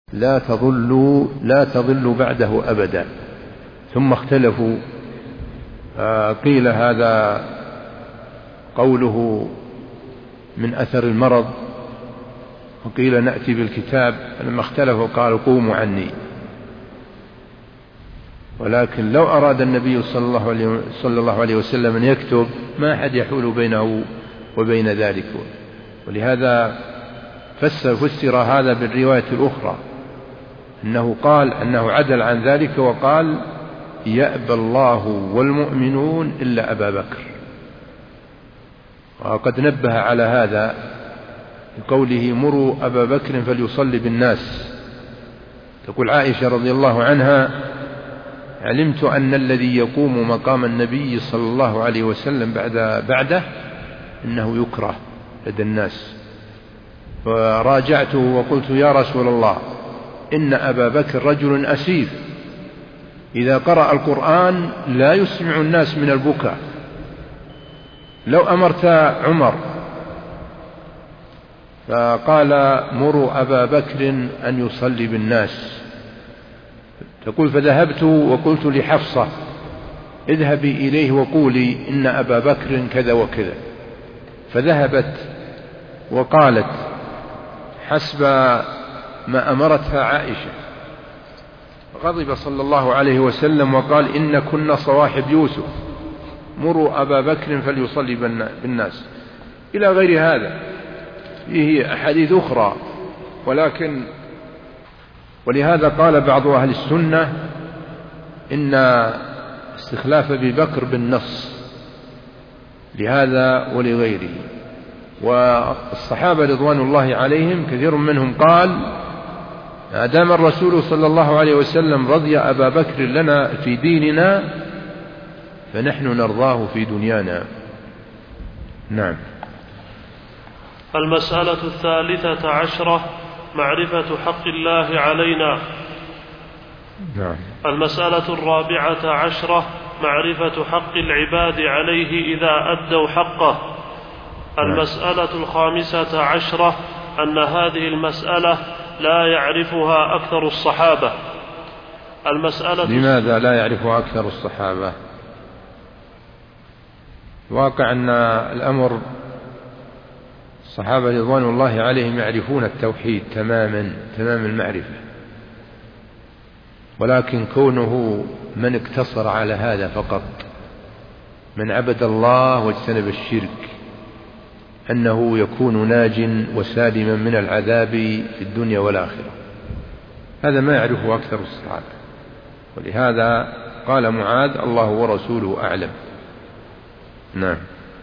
لا تضلوا بعده أبدا. ثم اختلفوا، قيل هذا قوله من أثر المرض، وقيل نأتي بالكتاب. لما اختلفوا قالوا قوموا عني. ولكن لو أراد النبي صلى الله عليه وسلم أن يكتب ما أحد يحول بينه وبين ذلك. ولهذا فسر هذا بالرواية الأخرى أنه قال أنه عدل عن ذلك وقال يأبى الله والمؤمنون إلا أبا بكر. وقد نبه على هذا بقوله مروا أبا بكر فليصلي بالناس. تقول عائشة رضي الله عنها علمت أن الذي يقوم مقام النبي صلى الله عليه وسلم بعده إنه يكره لدى الناس، فراجعته وقلت يا رسول الله إن أبا بكر رجل أسيف إذا قرأ القرآن لا يسمع الناس من البكاء، لو أمرت عمر. فقال مروا أبا بكر أن يصلي بالناس. تقول فذهبت وقلت لحفصة اذهبي إليه وقولي إن أبا بكر كذا وكذا، فذهبت وقالت حسب ما أمرتها عائشة. غضب صلى الله عليه وسلم وقال إن كنا صواحب يوسف مروا أبا بكر فليصلي بالناس، إلى غير هذا. فيه أحاديث أخرى، ولهذا قال بعض أهل السنة إن استخلاف أبي بكر بالنص لهذا ولغيره. والصحابة رضوان الله عليهم كثير منهم قال ما دام الرسول صلى الله عليه وسلم رضي أبا بكر لنا في ديننا فنحن نرضاه في دنيانا. نعم. المسألة 13 معرفة حق الله علينا. نعم. المسألة 14 معرفة حق العباد عليه إذا أدوا حقه. المسألة 15 أن هذه المسألة لا يعرفها أكثر الصحابة. لماذا لا يعرفها أكثر الصحابة؟ واقع أن الأمر الصحابة رضوان الله عليهم يعرفون التوحيد تمام المعرفة، ولكن كونه من اقتصر على هذا فقط، من عبد الله واجتنب الشرك، أنه يكون ناج وسالما من العذاب في الدنيا والآخرة، هذا ما يعرفه أكثر الصحابة. ولهذا قال معاذ الله ورسوله أعلم. نعم.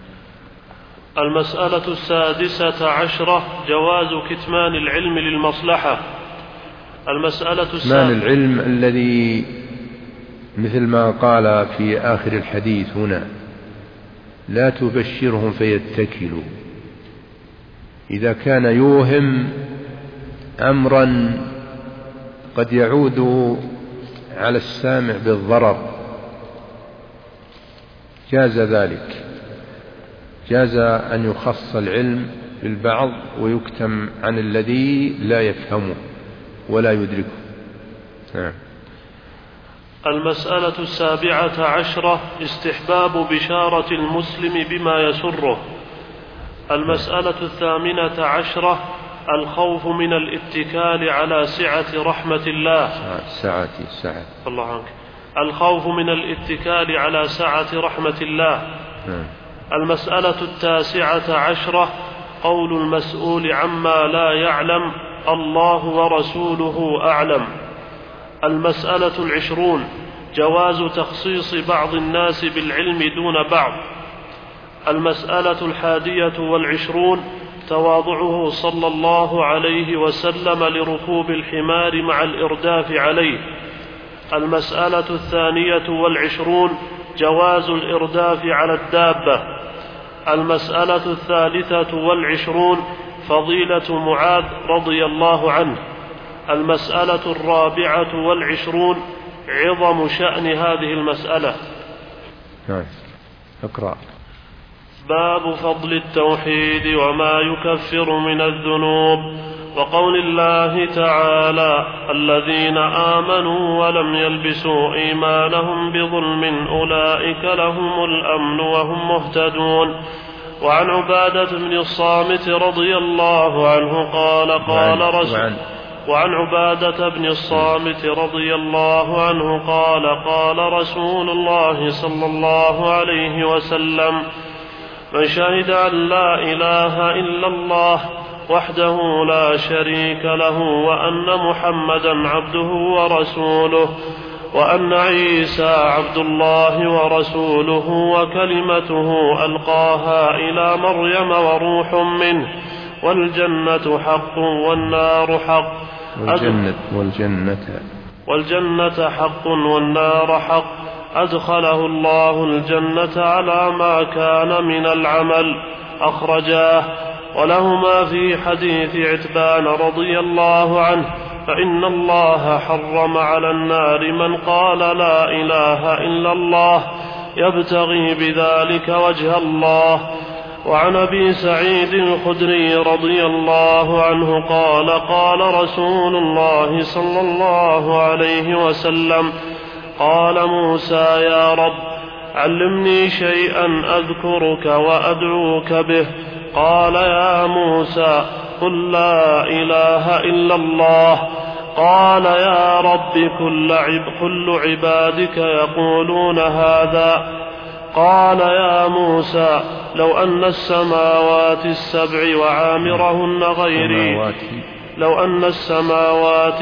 المسألة 16 جواز كتمان العلم للمصلحة. المسألة كتمان العلم الذي مثل ما قال في آخر الحديث هنا لا تبشرهم فيتكلوا. إذا كان يوهم أمرا قد يعود على السامع بالضرر جاز ذلك، جاز أن يخص العلم للبعض ويكتم عن الذي لا يفهمه ولا يدركه. المسألة 17 استحباب بشارة المسلم بما يسره. المسألة 18 الخوف من الاتكال على سعة رحمة الله. سعة الله عنك. الخوف من الاتكال على سعة رحمة الله. المسألة 19 قول المسؤول عما لا يعلم الله ورسوله أعلم. المسألة 20 جواز تخصيص بعض الناس بالعلم دون بعض. المسألة 21 تواضعه صلى الله عليه وسلم لركوب الحمار مع الإرداف عليه. المسألة 22 جواز الإرداف على الدابة. المسألة 23 فضيلة معاذ رضي الله عنه. المسألة 24 عظم شأن هذه المسألة. اقرأ. باب فضل التوحيد وما يكفر من الذنوب. وقول الله تعالى الذين آمنوا ولم يلبسوا إيمانهم بظلم أولئك لهم الأمن وهم مهتدون. وعن عبادة بن الصامت رضي الله عنه وعن عبادة بن الصامت رضي الله عنه قال رسول الله صلى الله عليه وسلم من شهد أن لا إله إلا الله وحده لا شريك له وأن محمدا عبده ورسوله وأن عيسى عبد الله ورسوله وكلمته ألقاها إلى مريم وروح منه والجنة حق والنار حق والجنة حق والنار حق أدخله الله الجنة على ما كان من العمل. أخرجاه. ولهما في حديث عتبان رضي الله عنه فإن الله حرم على النار من قال لا إله إلا الله يبتغي بذلك وجه الله. وعن أبي سعيد الخدري رضي الله عنه قال رسول الله صلى الله عليه وسلم قال موسى يا رب علمني شيئا أذكرك وأدعوك به. قال يا موسى قل لا إله إلا الله. قال يا رب كل عبادك يقولون هذا. قال يا موسى لو أن السماوات السبع وعامرهن غيري لو أن السماوات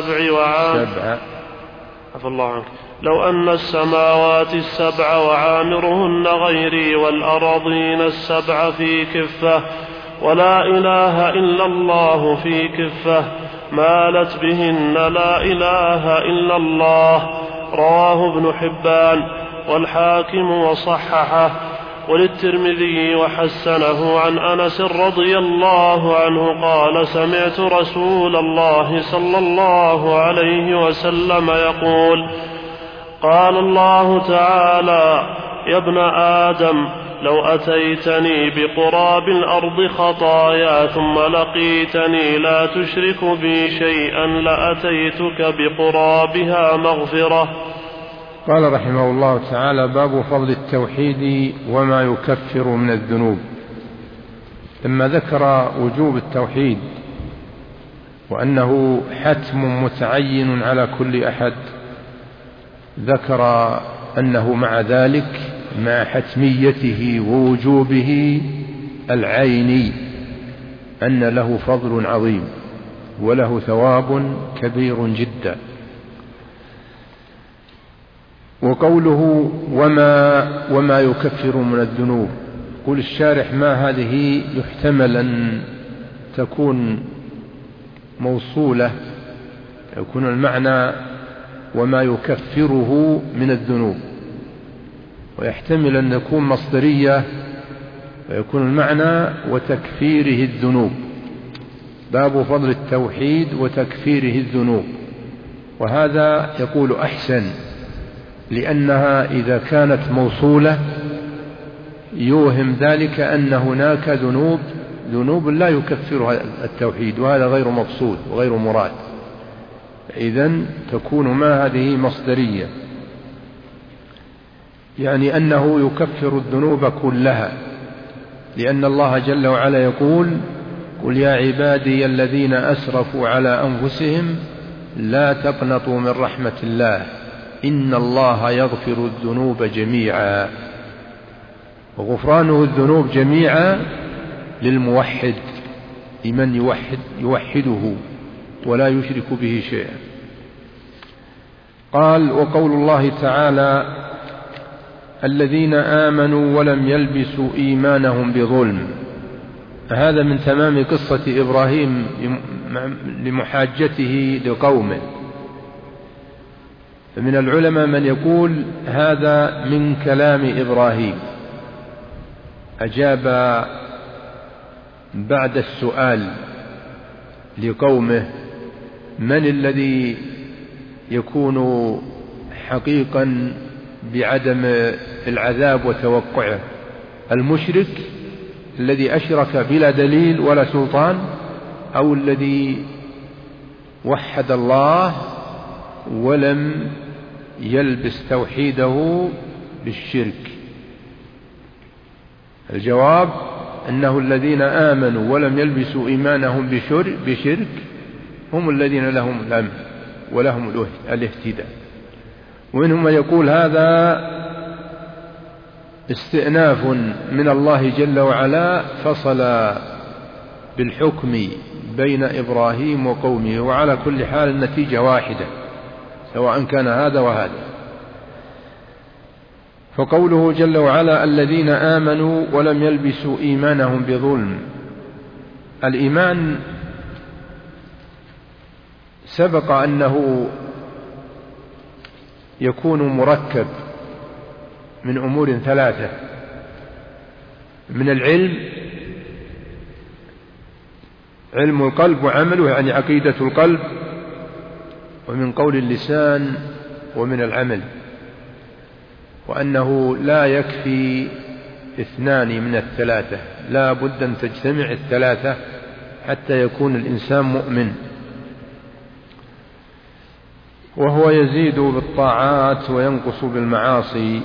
السبع وعامرهن غيري والأراضين السبع في كفة ولا إله إلا الله في كفة مالت بهن لا إله إلا الله. رواه ابن حبان والحاكم وصححه وللترمذي وحسنه. عن أنس رضي الله عنه قال سمعت رسول الله صلى الله عليه وسلم يقول قال الله تعالى يا ابن آدم لو أتيتني بقراب الأرض خطايا ثم لقيتني لا تشرك بي شيئا لأتيتك بقرابها مغفرة. قال رحمه الله تعالى باب فضل التوحيد وما يكفر من الذنوب. لما ذكر وجوب التوحيد وأنه حتم متعين على كل أحد ذكر أنه مع ذلك مع حتميته ووجوبه العيني أن له فضل عظيم وله ثواب كبير جدا. وقوله وما يكفر من الذنوب قل الشارح ما هذه يحتمل أن تكون موصولة يكون المعنى وما يكفره من الذنوب ويحتمل أن يكون مصدرية ويكون المعنى وتكفيره الذنوب. باب فضل التوحيد وتكفيره الذنوب. وهذا يقول أحسن لأنها إذا كانت موصولة يوهم ذلك أن هناك ذنوب لا يكفرها التوحيد وهذا غير مقصود وغير مراد. إذن تكون ما هذه مصدرية يعني أنه يكفر الذنوب كلها لأن الله جل وعلا يقول قل يا عبادي الذين أسرفوا على أنفسهم لا تقنطوا من رحمة الله إن الله يغفر الذنوب جميعا. وغفرانه الذنوب جميعا للموحد لمن يوحده ولا يشرك به شيئا. قال وقول الله تعالى الذين آمنوا ولم يلبسوا إيمانهم بظلم. هذا من تمام قصة إبراهيم لمحاجته لقومه. فمن العلماء من يقول هذا من كلام إبراهيم أجاب بعد السؤال لقومه من الذي يكون حقيقا بعدم العذاب وتوقعه المشرك الذي أشرك بلا دليل ولا سلطان أو الذي وحد الله ولم يلبس توحيده بالشرك؟ الجواب أنه الذين آمنوا ولم يلبسوا إيمانهم بشرك هم الذين لهم الأمن ولهم الاهتداء. ومنهم من يقول هذا استئناف من الله جل وعلا، فصل بالحكم بين إبراهيم وقومه، وعلى كل حال النتيجة واحدة سواء كان هذا وهذا. فقوله جل وعلا الذين آمنوا ولم يلبسوا إيمانهم بظلم، الإيمان سبق أنه يكون مركب من أمور ثلاثة: من العلم، علم القلب وعمله يعني عقيدة القلب، ومن قول اللسان، ومن العمل. وأنه لا يكفي اثنان من الثلاثة، لا بد أن تجتمع الثلاثة حتى يكون الإنسان مؤمن. وهو يزيد بالطاعات وينقص بالمعاصي.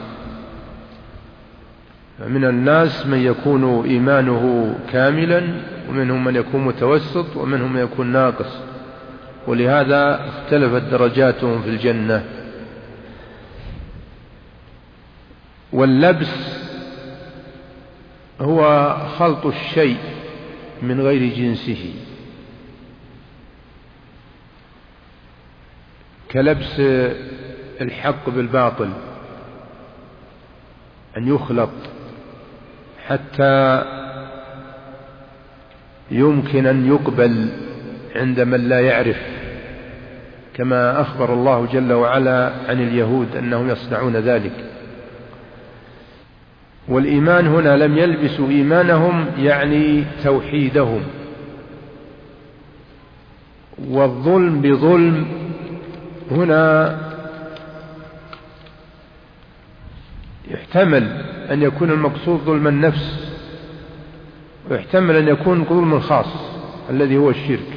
من الناس من يكون إيمانه كاملا، ومنهم من يكون متوسط، ومنهم من يكون ناقص، ولهذا اختلفت درجاتهم في الجنة. واللبس هو خلط الشيء من غير جنسه، كلبس الحق بالباطل، أن يخلط حتى يمكن أن يقبل عند من لا يعرف، كما أخبر الله جل وعلا عن اليهود أنهم يصنعون ذلك. والإيمان هنا لم يلبسوا إيمانهم يعني توحيدهم. والظلم بظلم هنا يحتمل أن يكون المقصود ظلم النفس، ويحتمل أن يكون ظلم خاص الذي هو الشرك.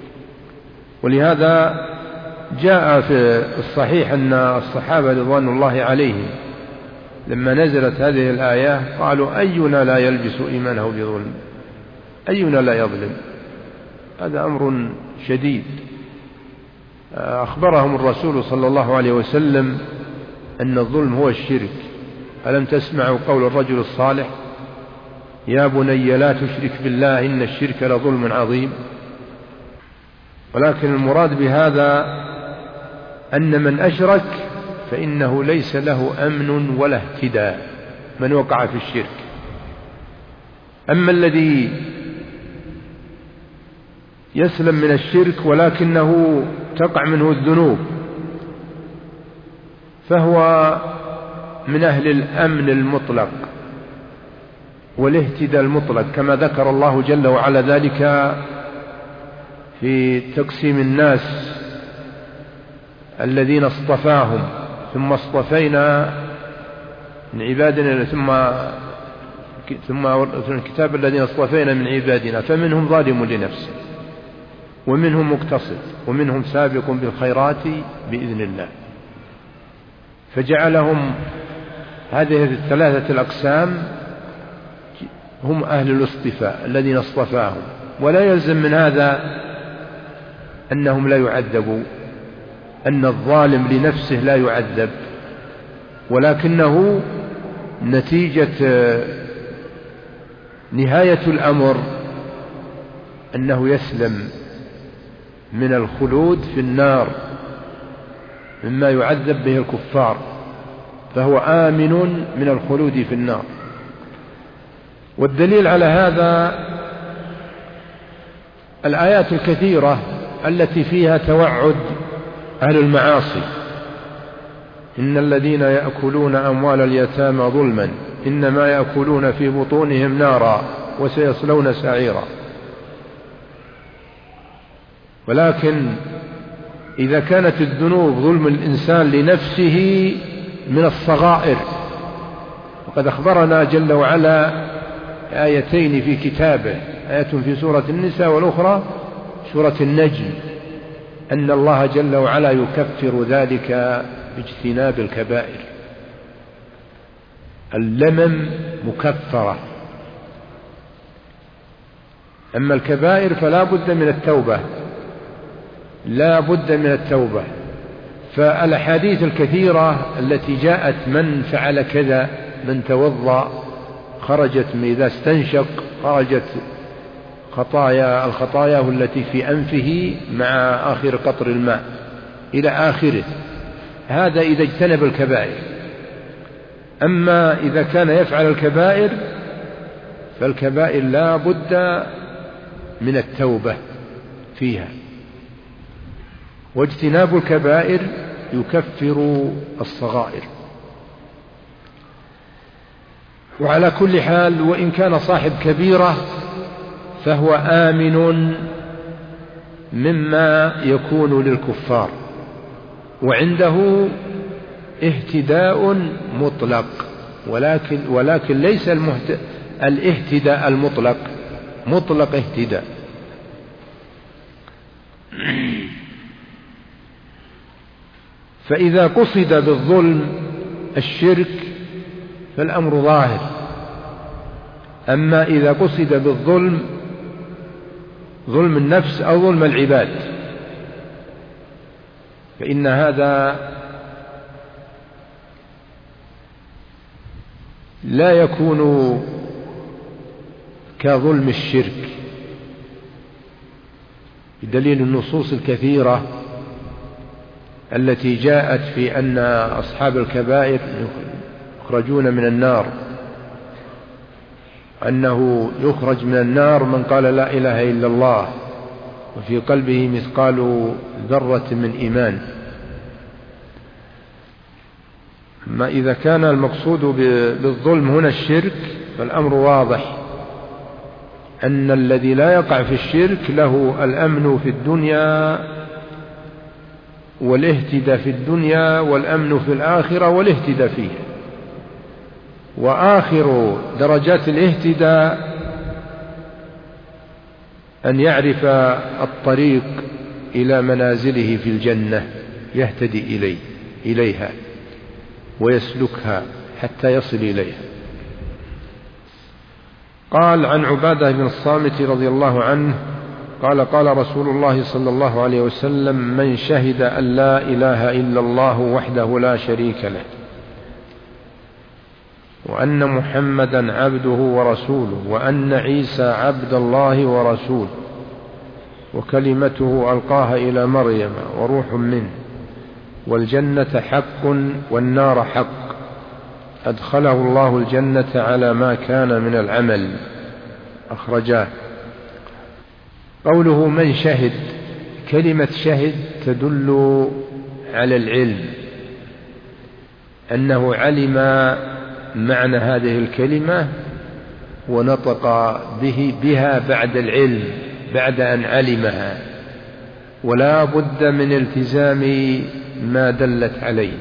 ولهذا جاء في الصحيح أن الصحابة رضوان الله عليهم لما نزلت هذه الآية قالوا أينا لا يلبس إيمانه بظلم، أينا لا يظلم. هذا أمر شديد. أخبرهم الرسول صلى الله عليه وسلم أن الظلم هو الشرك. ألم تسمعوا قول الرجل الصالح يا بني لا تشرك بالله إن الشرك لظلم عظيم؟ ولكن المراد بهذا أن من أشرك فإنه ليس له أمن ولا اهتداء، من وقع في الشرك. أما الذي يسلم من الشرك ولكنه تقع منه الذنوب فهو من أهل الأمن المطلق والاهتداء المطلق، كما ذكر الله جل وعلا ذلك في تقسيم الناس الذين اصطفاهم ثم اصطفينا من عبادنا ثم الكتاب الذين اصطفينا من عبادنا فمنهم ظالم لنفسه ومنهم مقتصد ومنهم سابق بالخيرات بإذن الله. فجعلهم هذه الثلاثة الأقسام هم أهل الاصطفاء الذين اصطفاهم. ولا يلزم من هذا أنهم لا يعذبوا، أن الظالم لنفسه لا يعذب، ولكنه نتيجة نهاية الأمر أنه يسلم من الخلود في النار مما يعذب به الكفار، فهو آمن من الخلود في النار. والدليل على هذا الآيات الكثيرة التي فيها توعد أهل المعاصي: إن الذين يأكلون أموال اليتامى ظلما إنما يأكلون في بطونهم نارا وسيصلون سعيرا. ولكن إذا كانت الذنوب ظلم الإنسان لنفسه من الصغائر، وقد أخبرنا جل وعلا آيتين في كتابه، آية في سورة النساء والأخرى سورة النجم أن الله جل وعلا يكفر ذلك باجتناب الكبائر. اللمم مكفرة، أما الكبائر فلا بد من التوبة، لا بد من التوبة. فالأحاديث الكثيرة التي جاءت من فعل كذا، من توضأ خرجت إذا استنشق خرجت الخطايا التي في أنفه مع آخر قطر الماء إلى آخره، هذا إذا اجتنب الكبائر. أما إذا كان يفعل الكبائر فالكبائر لا بد من التوبة فيها، واجتناب الكبائر يكفر الصغائر. وعلى كل حال وإن كان صاحب كبيرة فهو آمن مما يكون للكفار، وعنده اهتداء مطلق، ولكن ليس الاهتداء المطلق مطلق اهتداء. فإذا قصد بالظلم الشرك فالأمر ظاهر، أما إذا قصد بالظلم ظلم النفس أو ظلم العباد فإن هذا لا يكون كظلم الشرك، بدليل النصوص الكثيرة التي جاءت في أن أصحاب الكبائر يخرجون من النار، أنه يخرج من النار من قال لا إله إلا الله وفي قلبه مثقال ذرة من إيمان. ما إذا كان المقصود بالظلم هنا الشرك فالأمر واضح، أن الذي لا يقع في الشرك له الأمن في الدنيا والاهتداء في الدنيا، والأمن في الآخرة والاهتداء فيه. وآخر درجات الاهتداء أن يعرف الطريق إلى منازله في الجنة، يهتدي إليها ويسلكها حتى يصل إليها. قال عن عبادة بن الصامت رضي الله عنه قال قال رسول الله صلى الله عليه وسلم: من شهد أن لا إله إلا الله وحده لا شريك له وأن محمدا عبده ورسوله وأن عيسى عبد الله ورسوله وكلمته ألقاها إلى مريم وروح منه والجنة حق والنار حق، أدخله الله الجنة على ما كان من العمل. أخرجاه. قوله من شهد، كلمة شهد تدل على العلم، أنه علم معنى هذه الكلمة ونطق بها بعد العلم، بعد أن علمها، ولا بد من التزام ما دلت عليه،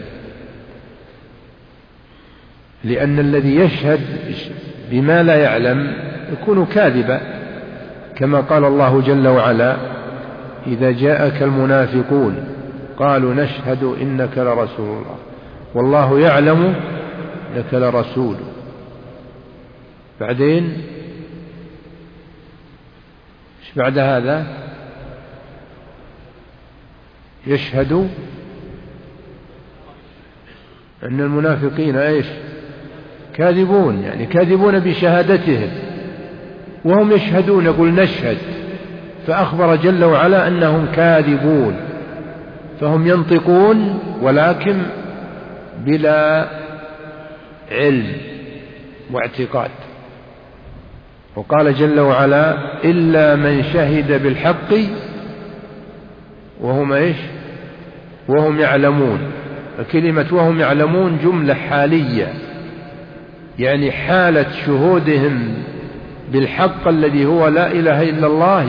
لأن الذي يشهد بما لا يعلم يكون كاذبا، كما قال الله جل وعلا: إذا جاءك المنافقون قالوا نشهد إنك لرسول الله والله يعلم إنك لرسول. بعدين ايش بعد هذا؟ يشهد أن المنافقين ايش؟ كاذبون، يعني كاذبون بشهادتهم وهم يشهدون، يقول نشهد، فأخبر جل وعلا أنهم كاذبون، فهم ينطقون ولكن بلا علم واعتقاد. وقال جل وعلا: إلا من شهد بالحق وهم ايش؟ وهم يعلمون. فكلمة وهم يعلمون جملة حالية، يعني حالة شهودهم بالحق الذي هو لا إله إلا الله،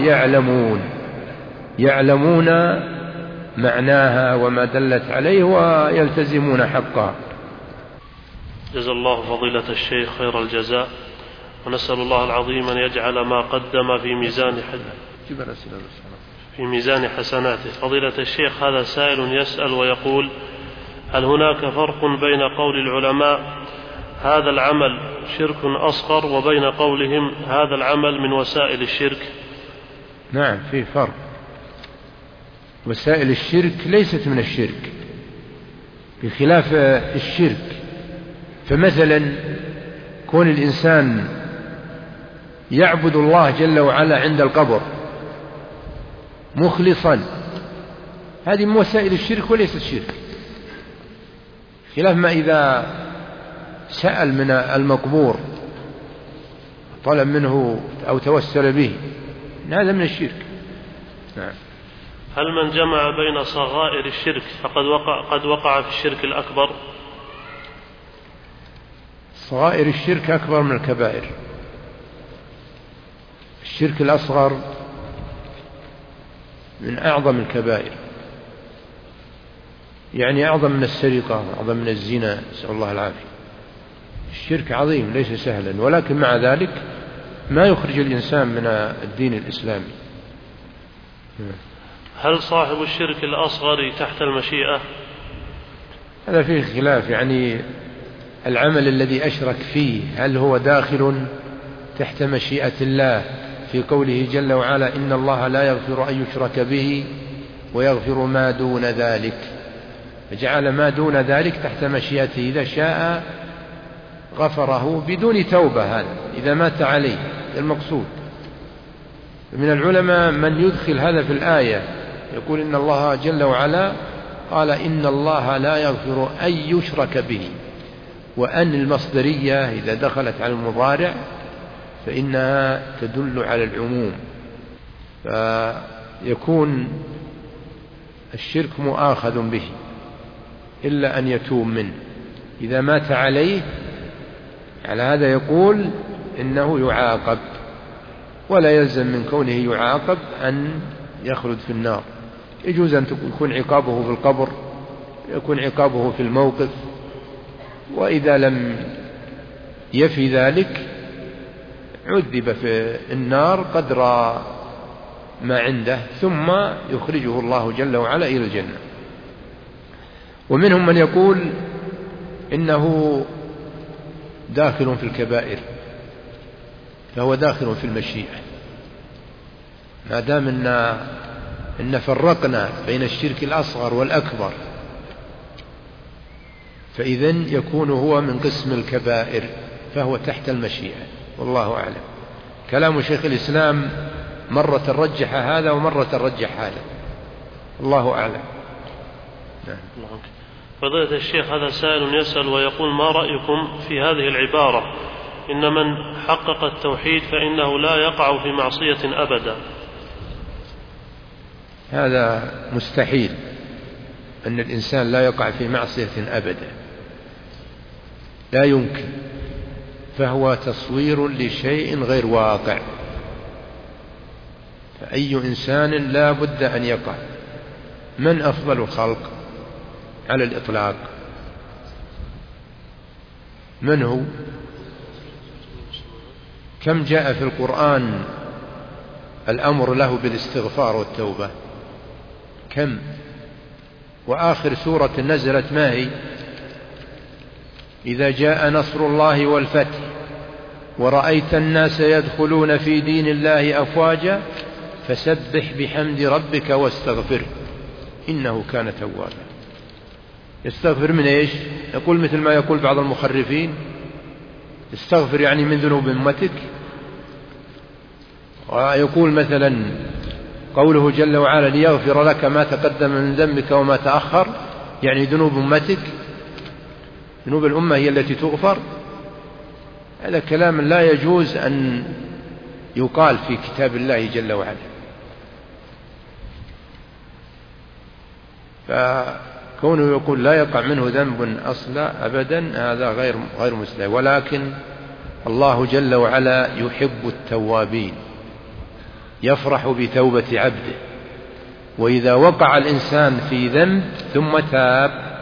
يعلمون معناها وما دلت عليه ويلتزمون حقها. جزا الله فضيلة الشيخ خير الجزاء، ونسأل الله العظيم أن يجعل ما قدم في ميزان حسناته. في ميزان حسناته. فضيلة الشيخ، هذا سائل يسأل ويقول: هل هناك فرق بين قول العلماء هذا العمل شرك أصغر وبين قولهم هذا العمل من وسائل الشرك؟ نعم، في فرق. وسائل الشرك ليست من الشرك بخلاف الشرك. فمثلا كون الإنسان يعبد الله جل وعلا عند القبر مخلصا، هذه من وسائل الشرك وليست شرك، خلاف ما إذا سأل من المقبور طلب منه أو توسل به، هذا من الشرك. نعم. هل من جمع بين صغائر الشرك قد وقع في الشرك الأكبر؟ صغائر الشرك أكبر من الكبائر. الشرك الأصغر من أعظم الكبائر، يعني أعظم من السرقة وأعظم من الزنا، نسأل الله العافية. الشرك عظيم ليس سهلا، ولكن مع ذلك ما يخرج الإنسان من الدين الإسلامي. هل صاحب الشرك الأصغر تحت المشيئة؟ هذا فيه خلاف، يعني العمل الذي أشرك فيه هل هو داخل تحت مشيئة الله في قوله جل وعلا: إن الله لا يغفر أن يشرك به ويغفر ما دون ذلك، فجعل ما دون ذلك تحت مشيئته، إذا شاء غفره بدون توبة، هذا إذا مات عليه المقصود. من العلماء من يدخل هذا في الآية، يقول إن الله جل وعلا قال: إن الله لا يغفر أن يشرك به، وأن المصدرية إذا دخلت على المضارع فإنها تدل على العموم، فيكون الشرك مؤاخذ به إلا أن يتوب منه إذا مات عليه. على هذا يقول إنه يعاقب، ولا يلزم من كونه يعاقب أن يخلد في النار. يجوز أن يكون عقابه في القبر، يكون عقابه في الموقف، وإذا لم يفي ذلك عذب في النار قدر ما عنده، ثم يخرجه الله جل وعلا إلى الجنة. ومنهم من يقول إنه داخل في الكبائر، فهو داخل في المشيئة، ما دام إن فرقنا بين الشرك الأصغر والأكبر، فإذن يكون هو من قسم الكبائر، فهو تحت المشيئة، والله أعلم. كلام شيخ الإسلام مرة رجح هذا ومرة رجح هذا، الله أعلم. نعم. فضيلة الشيخ، هذا سائل يسأل ويقول: ما رأيكم في هذه العبارة: إن من حقق التوحيد فإنه لا يقع في معصية أبدا؟ هذا مستحيل أن الإنسان لا يقع في معصية أبدا، لا يمكن، فهو تصوير لشيء غير واقع، فأي إنسان لا بد أن يقع. من أفضل الخلق على الإطلاق؟ من هو؟ كم جاء في القرآن الأمر له بالاستغفار والتوبة؟ كم؟ وآخر سورة نزلت ما هي؟ إذا جاء نصر الله والفتح ورأيت الناس يدخلون في دين الله أفواجا فسبح بحمد ربك واستغفره إنه كان توابا. يستغفر من إيش؟ يقول مثل ما يقول بعض المخرفين: استغفر يعني من ذنوب أمتك. ويقول مثلا قوله جل وعلا: ليغفر لك ما تقدم من ذنبك وما تأخر، يعني ذنوب أمتك، ذنوب الأمة هي التي تغفر. هذا كلام لا يجوز أن يقال في كتاب الله جل وعلا. فكونه يقول لا يقع منه ذنب أصلا أبدا، هذا غير مسلم. ولكن الله جل وعلا يحب التوابين، يفرح بتوبة عبده، وإذا وقع الإنسان في ذنب ثم تاب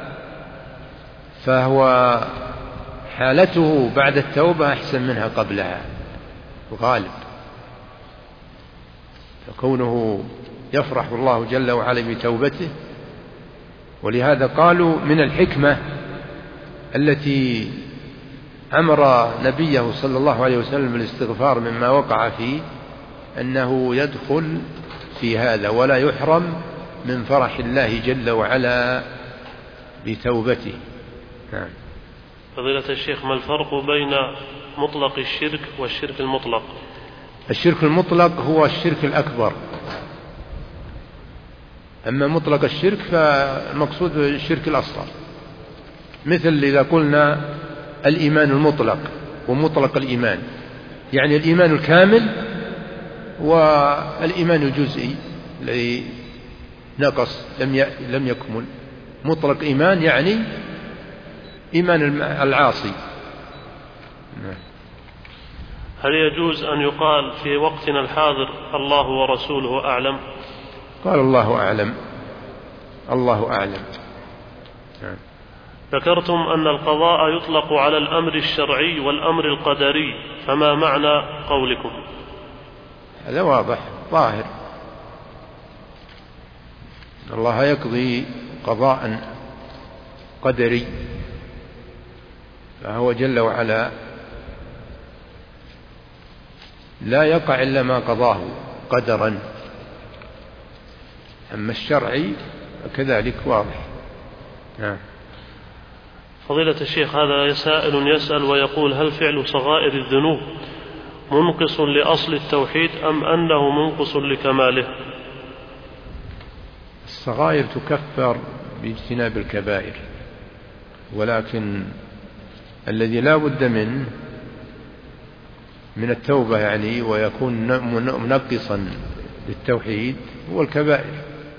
فهو حالته بعد التوبة أحسن منها قبلها غالب. فكونه يفرح الله جل وعلا بتوبته. ولهذا قالوا من الحكمة التي أمر نبيه صلى الله عليه وسلم بالاستغفار مما وقع فيه أنه يدخل في هذا ولا يحرم من فرح الله جل وعلا بتوبته. نعم. فضيلة الشيخ، ما الفرق بين مطلق الشرك والشرك المطلق؟ الشرك المطلق هو الشرك الأكبر، أما مطلق الشرك فالمقصود الشرك الأصغر، مثل إذا قلنا الإيمان المطلق ومطلق الإيمان، يعني الإيمان الكامل والإيمان الجزئي الذي نقص لم يكمل. مطلق إيمان يعني إيمان العاصي. هل يجوز أن يقال في وقتنا الحاضر الله ورسوله أعلم؟ قال الله أعلم، الله أعلم. ذكرتم أن القضاء يطلق على الأمر الشرعي والأمر القدري، فما معنى قولكم؟ هذا واضح ظاهر، الله يقضي قضاء قدري، فهو جل وعلا لا يقع إلا ما قضاه قدرا. أما الشرعي كذلك واضح. نعم. فضيلة الشيخ، هذا سائل يسأل ويقول: هل فعل صغائر الذنوب منقص لأصل التوحيد أم أنه منقص لكماله؟ الصغائر تكفر باجتناب الكبائر، ولكن الذي لا بد من التوبة يعني ويكون منقصا للتوحيد هو الكبائر.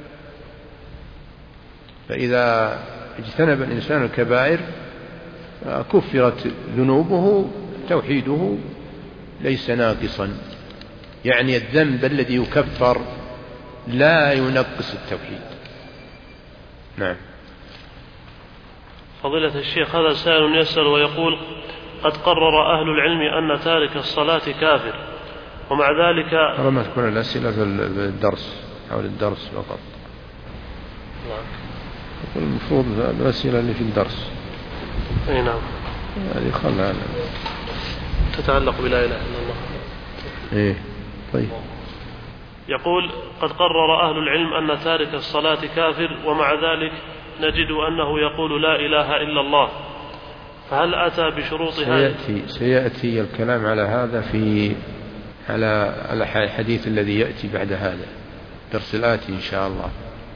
فإذا اجتنب الإنسان الكبائر كفرت ذنوبه، توحيده ليس ناقصا، يعني الذنب الذي يكفر لا ينقص التوحيد. نعم. فضيلة الشيخ، هذا سائل يسأل ويقول: قد قرر أهل العلم أن تارك الصلاة كافر، ومع ذلك ما تكون الأسئلة في الدرس حول الدرس فقط. المفروض الأسئلة اللي في الدرس. أي نعم. هذه خلها تتعلق بلا إله إلا الله. إيه طيب. يقول: قد قرر أهل العلم أن تارك الصلاة كافر، ومع ذلك نجد أنه يقول لا إله إلا الله، فهل أتى بشروط هذا؟ سيأتي الكلام على هذا على الحديث الذي يأتي بعد هذا، درس الآتي إن شاء الله.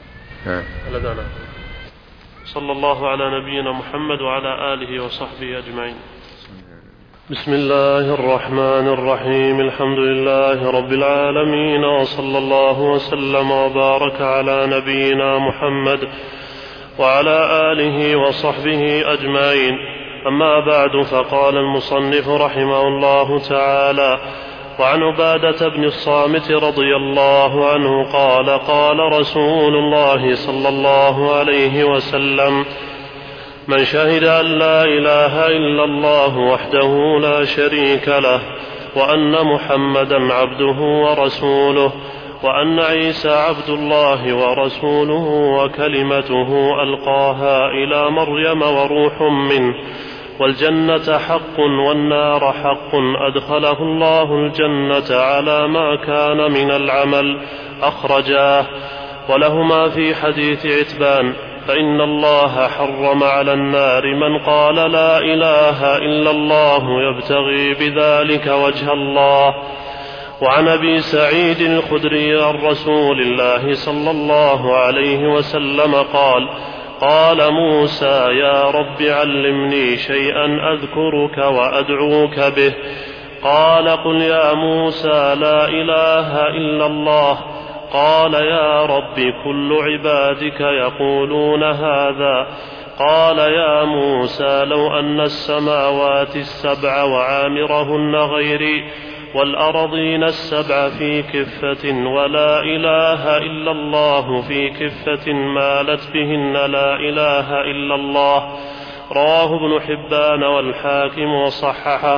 صلى الله على نبينا محمد وعلى آله وصحبه أجمعين. بسم الله الرحمن الرحيم. الحمد لله رب العالمين، وصلى الله وسلم وبارك على نبينا محمد وعلى آله وصحبه أجمعين. أما بعد، فقال المصنف رحمه الله تعالى: وعن عبادة بن الصامت رضي الله عنه قال: قال رسول الله صلى الله عليه وسلم: من شهد أن لا إله إلا الله وحده لا شريك له، وأن محمدا عبده ورسوله، وأن عيسى عبد الله ورسوله وكلمته ألقاها إلى مريم وروح منه، والجنة حق والنار حق، أدخله الله الجنة على ما كان من العمل، أخرجاه. ولهما في حديث عتبان: فإن الله حرم على النار من قال لا إله إلا الله يبتغي بذلك وجه الله. وعن أبي سعيد الخدري عن رسول الله صلى الله عليه وسلم قال: قال موسى: يا رب علمني شيئا أذكرك وأدعوك به. قال: قل يا موسى لا إله إلا الله. قال: يا رب كل عبادك يقولون هذا. قال: يا موسى لو أن السماوات السبع وعامرهن غيري والأرضين السبع في كفة ولا إله إلا الله في كفة مالت بهن لا إله إلا الله. رواه ابن حبان والحاكم وصححه.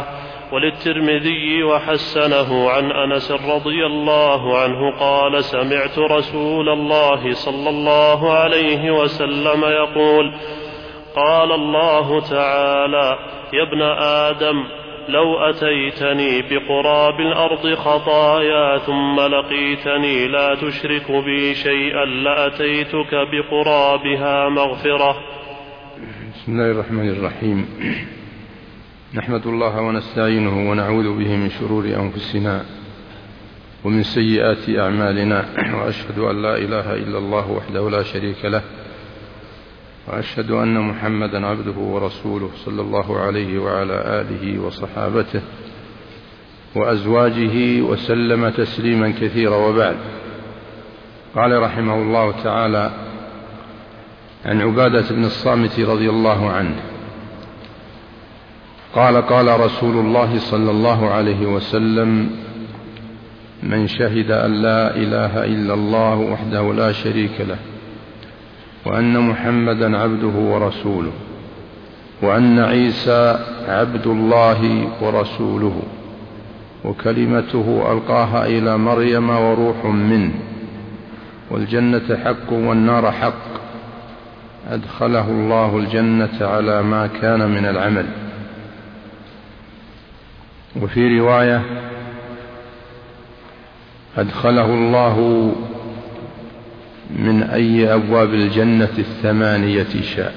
وللترمذي وحسنه عن أنس رضي الله عنه قال سمعت رسول الله صلى الله عليه وسلم يقول قال الله تعالى يا ابن آدم لو أتيتني بقراب الأرض خطايا ثم لقيتني لا تشرك بي شيئا لأتيتك بقرابها مغفرة. بسم الله الرحمن الرحيم. نحمد الله ونستعينه ونعوذ به من شرور أنفسنا ومن سيئات أعمالنا، وأشهد أن لا إله إلا الله وحده لا شريك له، وأشهد أن محمدا عبده ورسوله صلى الله عليه وعلى آله وصحابته وأزواجه وسلم تسليما كثيرا، وبعد. قال رحمه الله تعالى عن عبادة بن الصامت رضي الله عنه قال قال رسول الله صلى الله عليه وسلم من شهد أن لا إله إلا الله وحده لا شريك له وأن محمدا عبده ورسوله وأن عيسى عبد الله ورسوله وكلمته ألقاها إلى مريم وروح منه والجنة حق والنار حق أدخله الله الجنة على ما كان من العمل. وفي رواية أدخله الله من أي أبواب الجنة 8 شاء.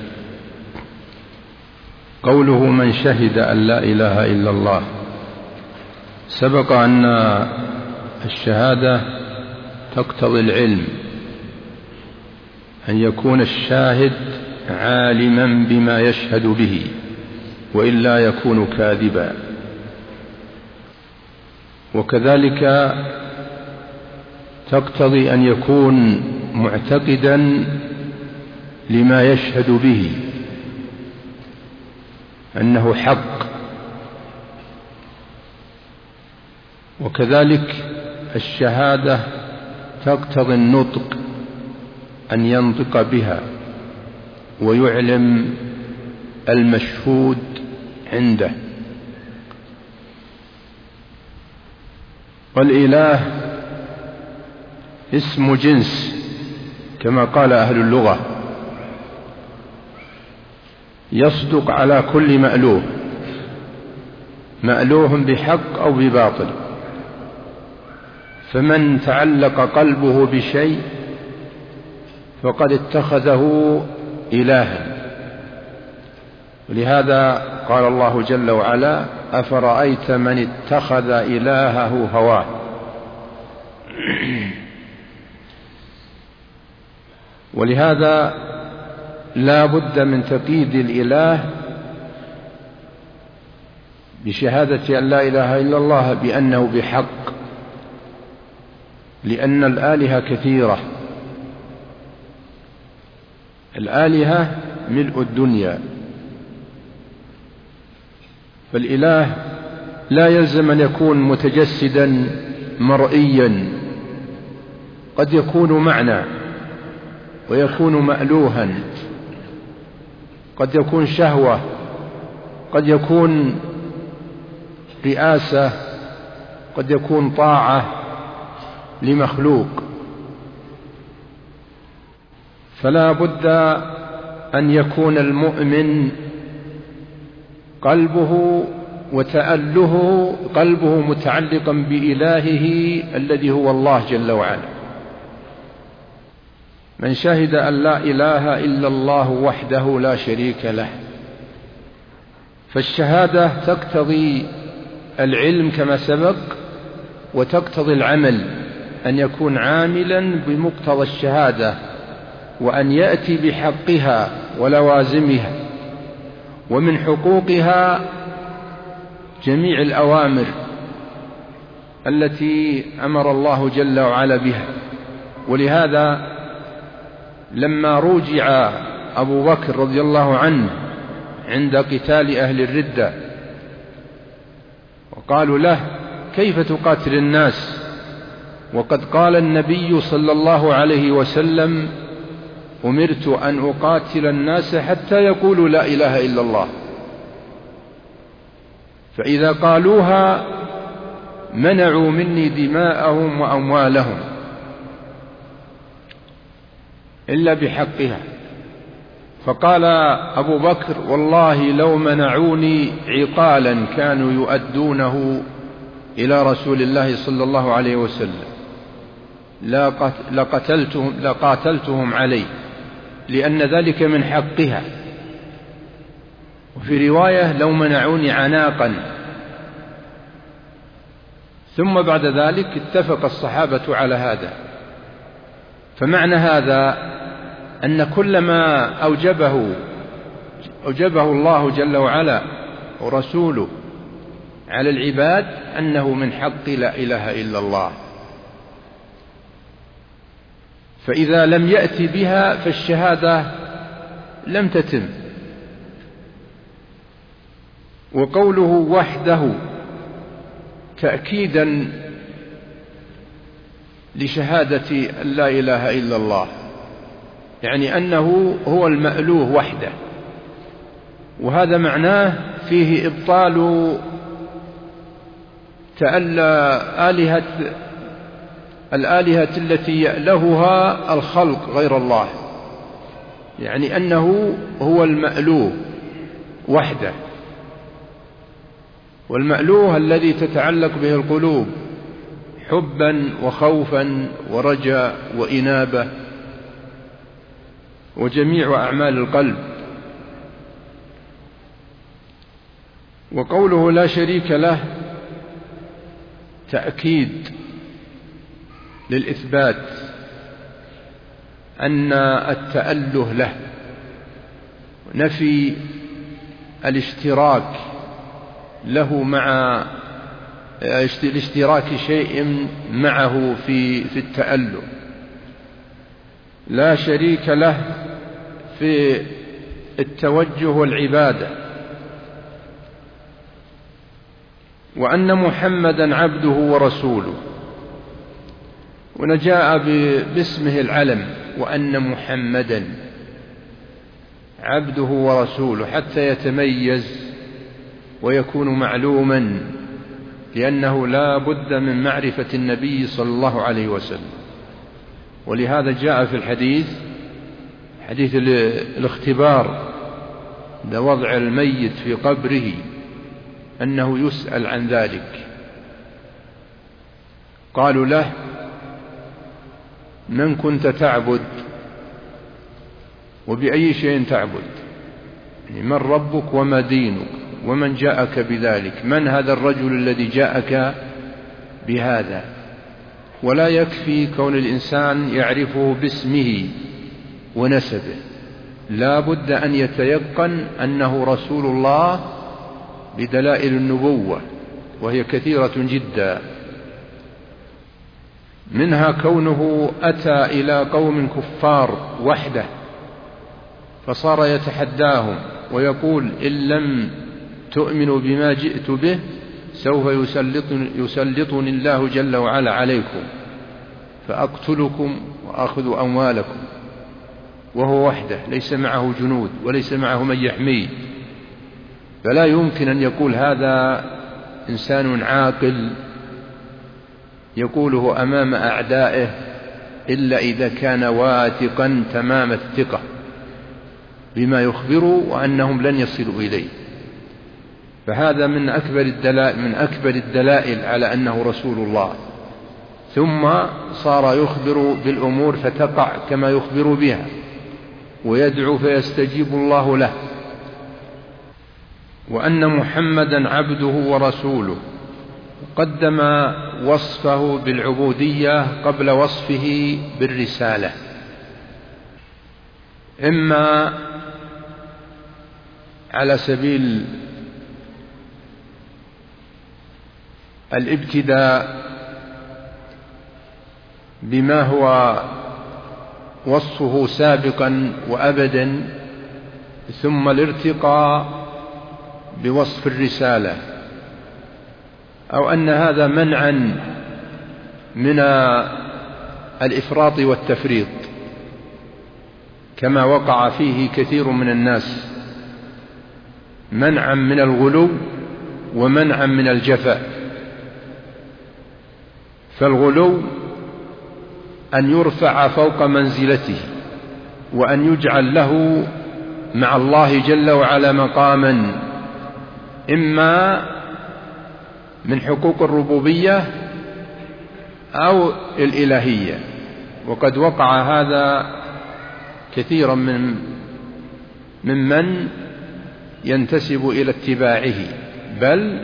قوله من شهد أن لا إله إلا الله، سبق أن الشهادة تقتضي العلم، أن يكون الشاهد عالما بما يشهد به وإلا يكون كاذبا، وكذلك تقتضي أن يكون معتقدا لما يشهد به أنه حق، وكذلك الشهادة تقتضي النطق، أن ينطق بها ويعلم المشهود عنده. والإله اسم جنس كما قال أهل اللغة، يصدق على كل مألوه، مألوه بحق أو بباطل، فمن تعلق قلبه بشيء فقد اتخذه إلها. ولهذا قال الله جل وعلا أفرأيت من اتخذ إلهه هواه. ولهذا لا بد من تقييد الإله بشهادة أن لا إله إلا الله بأنه بحق، لأن الآلهة كثيرة، الآلهة ملء الدنيا، فالإله لا يلزم أن يكون متجسدا مرئيا، قد يكون معنى ويكون مألوها، قد يكون شهوة، قد يكون رئاسة، قد يكون طاعة لمخلوق. فلا بد أن يكون المؤمن قلبه وتأله قلبه متعلقا بإلهه الذي هو الله جل وعلا. من شهد أن لا إله إلا الله وحده لا شريك له، فالشهادة تقتضي العلم كما سبق، وتقتضي العمل، أن يكون عاملا بمقتضى الشهادة، وأن يأتي بحقها ولوازمها، ومن حقوقها جميع الأوامر التي أمر الله جل وعلا بها. ولهذا لما روجع أبو بكر رضي الله عنه عند قتال أهل الردة وقالوا له كيف تقاتل الناس وقد قال النبي صلى الله عليه وسلم أمرت أن أقاتل الناس حتى يقولوا لا إله إلا الله، فإذا قالوها منعوا مني دماءهم وأموالهم إلا بحقها. فقال أبو بكر: والله لو منعوني عقالا كانوا يؤدونه إلى رسول الله صلى الله عليه وسلم لقاتلتهم عليه، لأن ذلك من حقها. وفي رواية: لو منعوني عناقا. ثم بعد ذلك اتفق الصحابة على هذا. فمعنى هذا أن كل ما أوجبه الله جل وعلا ورسوله على العباد أنه من حق لا إله إلا الله، فإذا لم يأتي بها فالشهادة لم تتم. وقوله وحده تأكيدا لشهادة أن لا إله إلا الله، يعني أنه هو المألوه وحده. وهذا معناه فيه إبطال الآلهة التي يألهها الخلق غير الله، يعني أنه هو المألوه وحده، والمألوه الذي تتعلق به القلوب حبا وخوفا ورجاء وإنابة وجميع أعمال القلب. وقوله لا شريك له تأكيد للإثبات أن التأله له، نفي الاشتراك له مع الاشتراك شيء معه في التأله. لا شريك له في التوجه والعبادة، وأن محمدا عبده ورسوله. ونجاء باسمه العلم، وأن محمدا عبده ورسوله، حتى يتميز ويكون معلوما، لأنه لا بد من معرفة النبي صلى الله عليه وسلم. ولهذا جاء في حديث الاختبار لوضع الميت في قبره أنه يسأل عن ذلك. قالوا له: من كنت تعبد وبأي شيء تعبد؟ يعني من ربك وما دينك ومن جاءك بذلك؟ من هذا الرجل الذي جاءك بهذا؟ ولا يكفي كون الإنسان يعرفه باسمه ونسبه، لا بد أن يتيقن أنه رسول الله بدلائل النبوة، وهي كثيرة جدا. منها كونه أتى إلى قوم كفار وحده فصار يتحداهم ويقول: إن لم تؤمنوا بما جئت به سوف يسلطني الله جل وعلا عليكم فأقتلكم وأخذ أموالكم، وهو وحده ليس معه جنود وليس معه من يحميه. فلا يمكن أن يقول هذا إنسان عاقل يقوله أمام أعدائه إلا إذا كان واثقا تمام الثقة بما يخبر وأنهم لن يصلوا إليه. فهذا من أكبر الدلائل على أنه رسول الله. ثم صار يخبر بالأمور فتقع كما يخبر بها، ويدعو فيستجيب الله له. وأن محمدا عبده ورسوله، قدم وصفه بالعبودية قبل وصفه بالرسالة، إما على سبيل الابتداء بما هو وصفه سابقا وأبدا، ثم الارتقاء بوصف الرسالة، أو أن هذا منعا من الإفراط والتفريط كما وقع فيه كثير من الناس، منعا من الغلو ومنعا من الجفاء. فالغلو أن يرفع فوق منزلته وأن يجعل له مع الله جل وعلا مقاما، إما من حقوق الربوبية أو الإلهية. وقد وقع هذا كثيرا ممن ينتسب إلى اتباعه، بل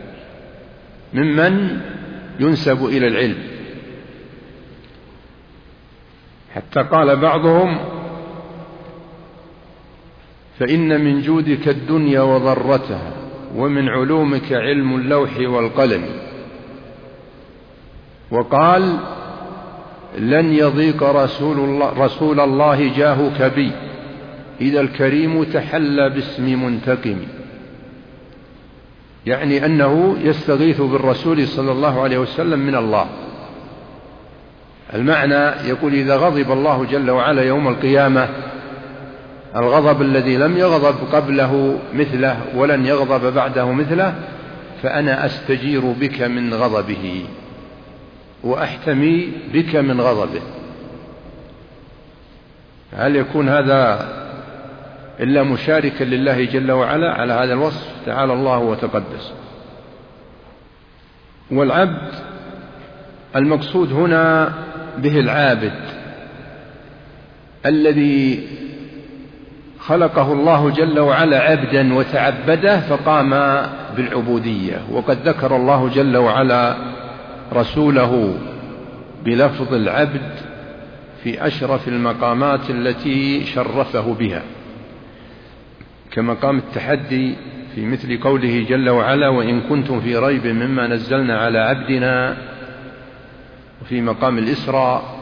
ممن ينسب إلى العلم، حتى قال بعضهم: فإن من جودك الدنيا وضرتها، ومن علومك علم اللوح والقلم. وقال: لن يضيق رسول الله جاهك بي، إذا الكريم تحلى باسم منتقم. يعني أنه يستغيث بالرسول صلى الله عليه وسلم من الله. المعنى يقول: إذا غضب الله جل وعلا يوم القيامة الغضب الذي لم يغضب قبله مثله ولن يغضب بعده مثله، فأنا أستجير بك من غضبه وأحتمي بك من غضبه. هل يكون هذا إلا مشاركا لله جل وعلا على هذا الوصف؟ تعالى الله وتقدس. والعبد المقصود هنا به العابد الذي خلقه الله جل وعلا عبدا وتعبده فقام بالعبودية. وقد ذكر الله جل وعلا رسوله بلفظ العبد في أشرف المقامات التي شرفه بها، كمقام التحدي في مثل قوله جل وعلا: وإن كنتم في ريب مما نزلنا على عبدنا. وفي مقام الإسراء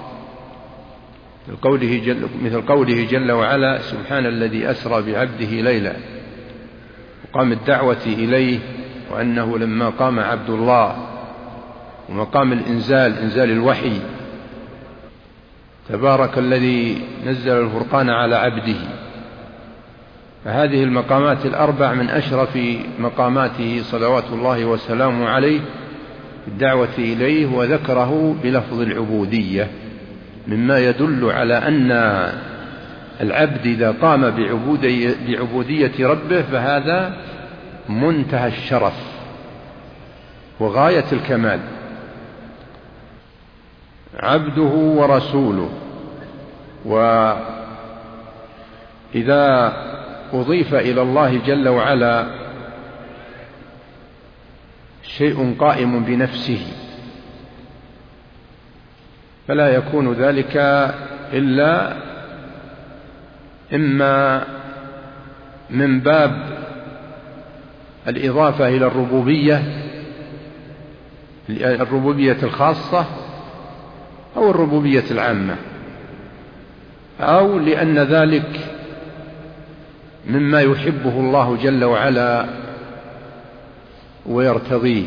مثل قوله جل وعلا: سبحان الذي أسرى بعبده ليلا. وقام الدعوة إليه وأنه لما قام عبد الله. ومقام الإنزال، إنزال الوحي: تبارك الذي نزل الفرقان على عبده. فهذه المقامات الأربع من أشرف مقاماته صلوات الله وسلامه عليه الدعوة إليه، وذكره بلفظ العبودية، مما يدل على أن العبد إذا قام بعبودية ربه فهذا منتهى الشرف وغاية الكمال. عبده ورسوله. وإذا أضيف إلى الله جل وعلا شيء قائم بنفسه فلا يكون ذلك إلا إما من باب الإضافة إلى الربوبية الخاصة أو الربوبية العامة، أو لأن ذلك مما يحبه الله جل وعلا ويرتضيه،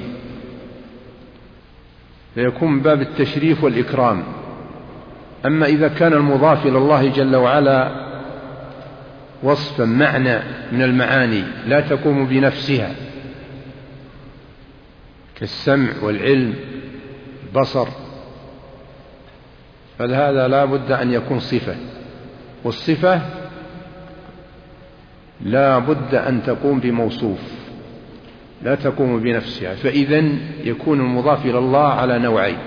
فيكون من باب التشريف والإكرام. أما إذا كان المضاف إلى الله جل وعلا وصفا معنى من المعاني لا تقوم بنفسها كالسمع والعلم البصر، فهذا لا بد أن يكون صفة، والصفة لا بد أن تقوم بموصوف لا تقوم بنفسها. فإذن يكون المضاف إلى الله على نوعين: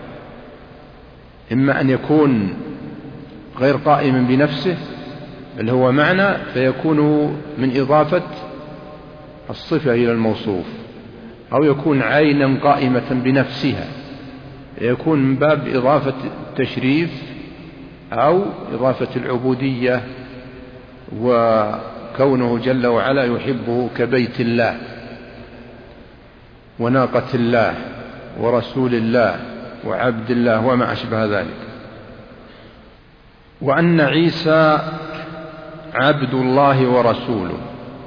إما أن يكون غير قائم بنفسه اللي هو معنى فيكون من إضافة الصفة إلى الموصوف، أو يكون عينا قائمة بنفسها يكون من باب إضافة التشريف أو إضافة العبودية، وكونه جل وعلا يحبه كبيت الله وناقة الله ورسول الله وعبد الله وما أشبه ذلك. وأن عيسى عبد الله ورسوله.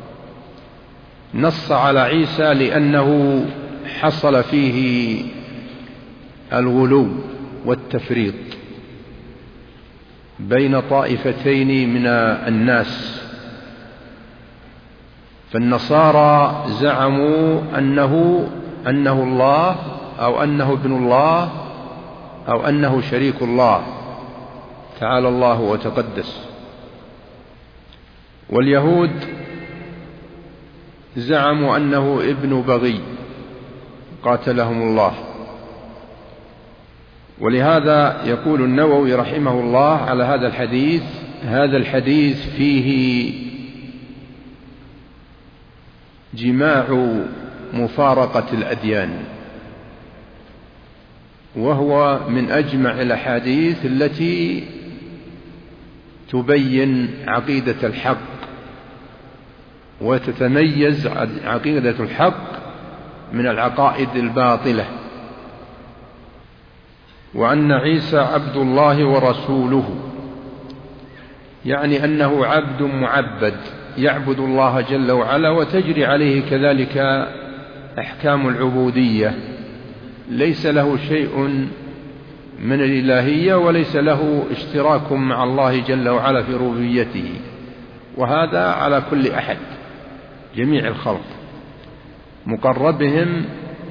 نص على عيسى لأنه حصل فيه الغلو والتفريط بين طائفتين من الناس، فالنصارى زعموا أنه الله أو أنه ابن الله أو أنه شريك الله تعالى الله وتقدس. واليهود زعموا أنه ابن بغي قاتلهم الله. ولهذا يقول النووي رحمه الله على هذا الحديث: هذا الحديث فيه جماع مفارقة الأديان، وهو من أجمع الأحاديث التي تبين عقيدة الحق، وتتميز عقيدة الحق من العقائد الباطلة، وأن عيسى عبد الله ورسوله، يعني أنه عبد معبد يعبد الله جل وعلا، وتجري عليه كذلك أحكام العبودية، ليس له شيء من الإلهية، وليس له اشتراك مع الله جل وعلا في ربوبيته. وهذا على كل أحد، جميع الخلق، مقربهم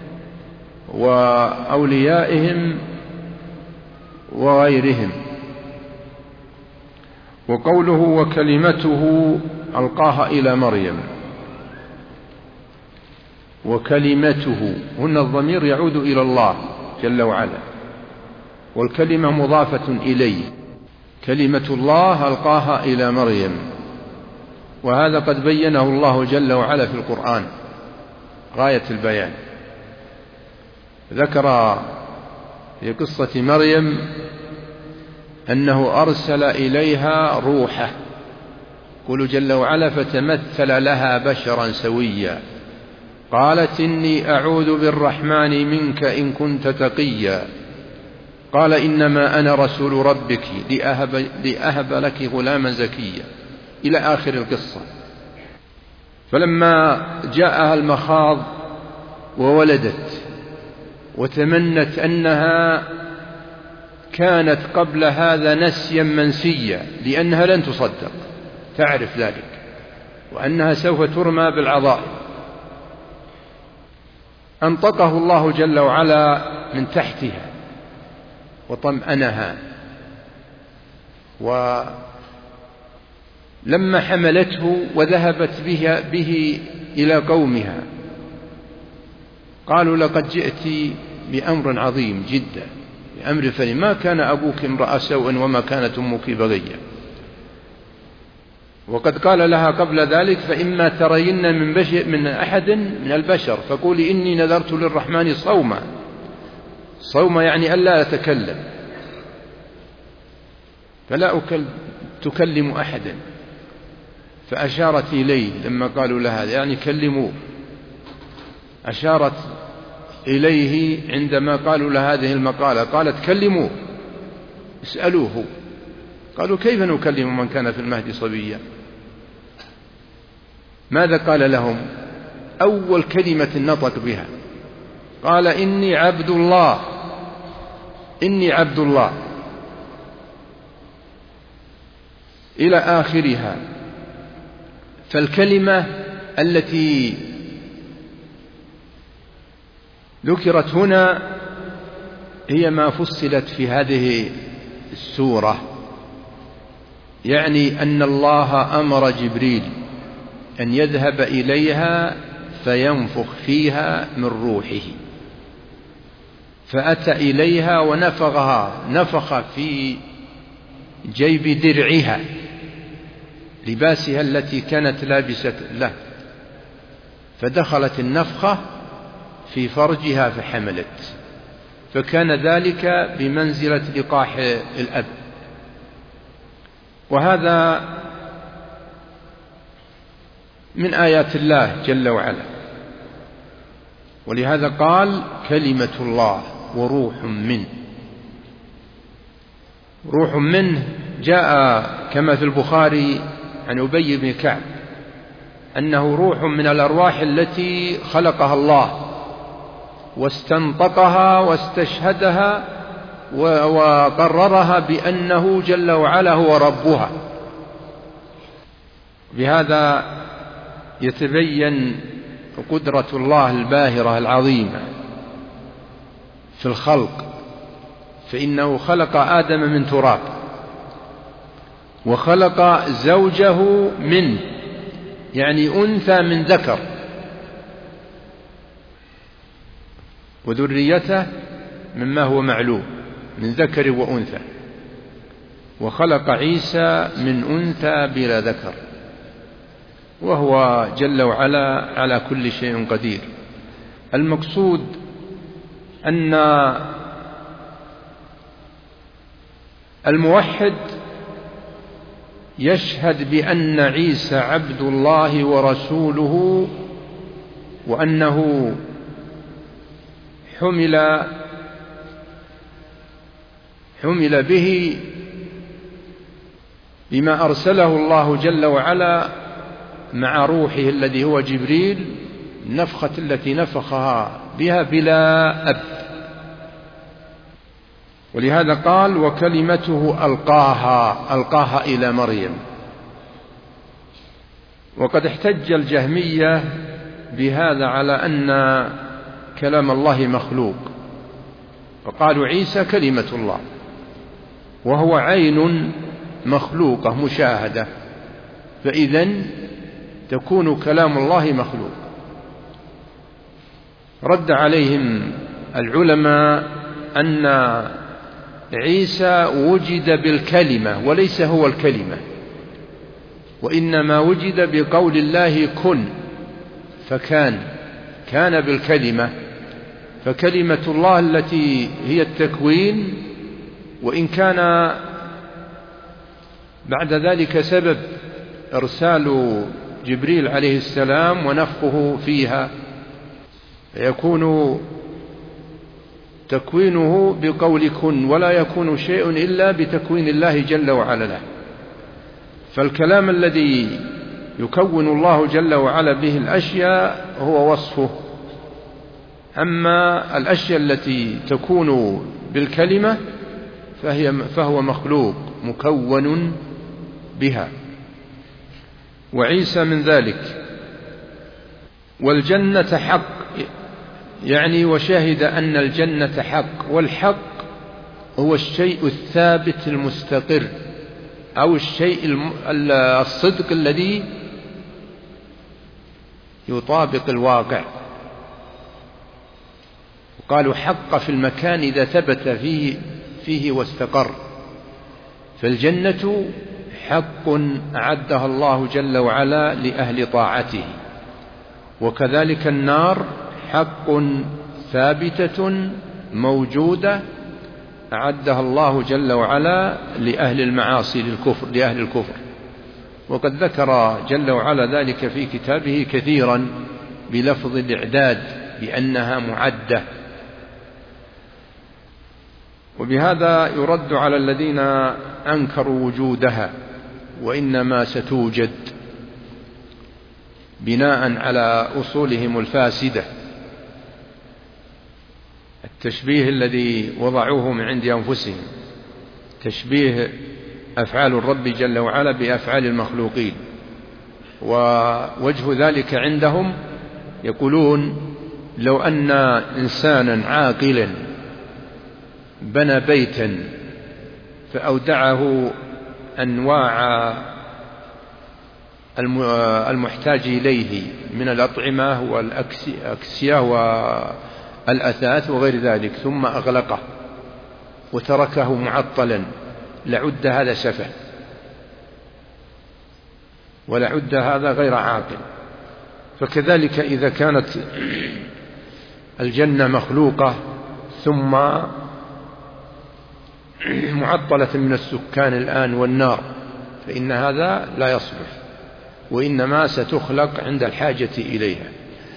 وأوليائهم وغيرهم. وقوله وكلمته ألقاها إلى مريم، وكلمته هنا الضمير يعود إلى الله جل وعلا، والكلمة مضافة إليه. كلمة الله ألقاها إلى مريم، وهذا قد بينه الله جل وعلا في القرآن غاية البيان. ذكر في قصة مريم أنه أرسل إليها روحه، يقول جل وعلا: فتمثل لها بشرا سويا قالت إني أعوذ بالرحمن منك إن كنت تقيا قال إنما أنا رسول ربك لأهب لك غلاما زكيا، إلى آخر القصة. فلما جاءها المخاض وولدت، وتمنت أنها كانت قبل هذا نسيا منسيا، لأنها لن تصدق، تعرف ذلك، وأنها سوف ترمى بالعذاب، أنطقه الله جل وعلا من تحتها وطمأنها. ولما حملته وذهبت به إلى قومها قالوا: لقد جئت بأمر عظيم جدا، بأمر فريد، ما كان أبوك امرأ سوء وما كانت أمك بغيا. وقد قال لها قبل ذلك: فإما ترين من أحد من البشر فقولي إني نذرت للرحمن صوما. صوما يعني ألا أتكلم، فلا تكلم أحدا. فأشارت إليه لما قالوا لها يعني كلموه، أشارت إليه عندما قالوا له هذه المقالة، قالت: كلموه، اسألوه. قالوا: كيف نكلم من كان في المهد صبيا؟ ماذا قال لهم؟ أول كلمة نطق بها قال: إني عبد الله، إني عبد الله، إلى آخرها. فالكلمة التي ذكرت هنا هي ما فصلت في هذه السورة، يعني أن الله أمر جبريل أن يذهب إليها فينفخ فيها من روحه، فأتى إليها نفخ في جيب درعها، لباسها التي كانت لابسة له، فدخلت النفخة في فرجها فحملت، فكان ذلك بمنزلة لقاح الأب. وهذا من آيات الله جل وعلا، ولهذا قال: كلمة الله وروح منه. روح منه جاء كما في البخاري عن أبي بن كعب أنه روح من الأرواح التي خلقها الله واستنطقها واستشهدها وقررها بأنه جل وعلا هو ربها. بهذا يتبين قدرة الله الباهرة العظيمة في الخلق، فإنه خلق آدم من تراب وخلق زوجه منه، يعني أنثى من ذكر، وذريته مما هو معلوم من ذكر وأنثى، وخلق عيسى من أنثى بلا ذكر، وهو جل وعلا على كل شيء قدير. المقصود أن الموحد يشهد بأن عيسى عبد الله ورسوله، وأنه حمل به بما أرسله الله جل وعلا مع روحه الذي هو جبريل، النفخة التي نفخها بها بلا أب. ولهذا قال وكلمته ألقاها إلى مريم. وقد احتج الجهمية بهذا على أن كلام الله مخلوق، فقالوا عيسى كلمة الله، وهو عين مخلوقة مشاهدة، فإذن تكون كلام الله مخلوق. رد عليهم العلماء أن عيسى وجد بالكلمة وليس هو الكلمة، وإنما وجد بقول الله كن كان بالكلمة، فكلمة الله التي هي التكوين، وإن كان بعد ذلك سبب إرسال جبريل عليه السلام ونفخه فيها، يكون تكوينه بقول كن، ولا يكون شيء إلا بتكوين الله جل وعلا له. فالكلام الذي يكون الله جل وعلا به الأشياء هو وصفه، أما الأشياء التي تكون بالكلمة فهو مخلوق مكون بها، وعيسى من ذلك. والجنة حق، يعني وشهد أن الجنة حق، والحق هو الشيء الثابت المستقر، أو الشيء الصدق الذي يطابق الواقع. قالوا حق في المكان إذا ثبت فيه واستقر. فالجنة حق أعدها الله جل وعلا لأهل طاعته، وكذلك النار حق ثابتة موجودة أعدها الله جل وعلا لأهل المعاصي لأهل الكفر. وقد ذكر جل وعلا ذلك في كتابه كثيرا بلفظ الإعداد بأنها معدة. وبهذا يرد على الذين أنكروا وجودها، وإنما ستوجد بناء على أصولهم الفاسدة، التشبيه الذي وضعوه من عند أنفسهم، تشبيه أفعال الرب جل وعلا بأفعال المخلوقين. ووجه ذلك عندهم يقولون لو أن إنسانا عاقلا بنى بيتا فأودعه أنواع المحتاج إليه من الأطعمة والأكسية والأثاث وغير ذلك، ثم أغلقه وتركه معطلا، لعد هذا سفه، ولعد هذا غير عاقل. فكذلك إذا كانت الجنة مخلوقة ثم معطلة من السكان الآن والنار، فإن هذا لا يصلح، وإنما ستخلق عند الحاجة إليها.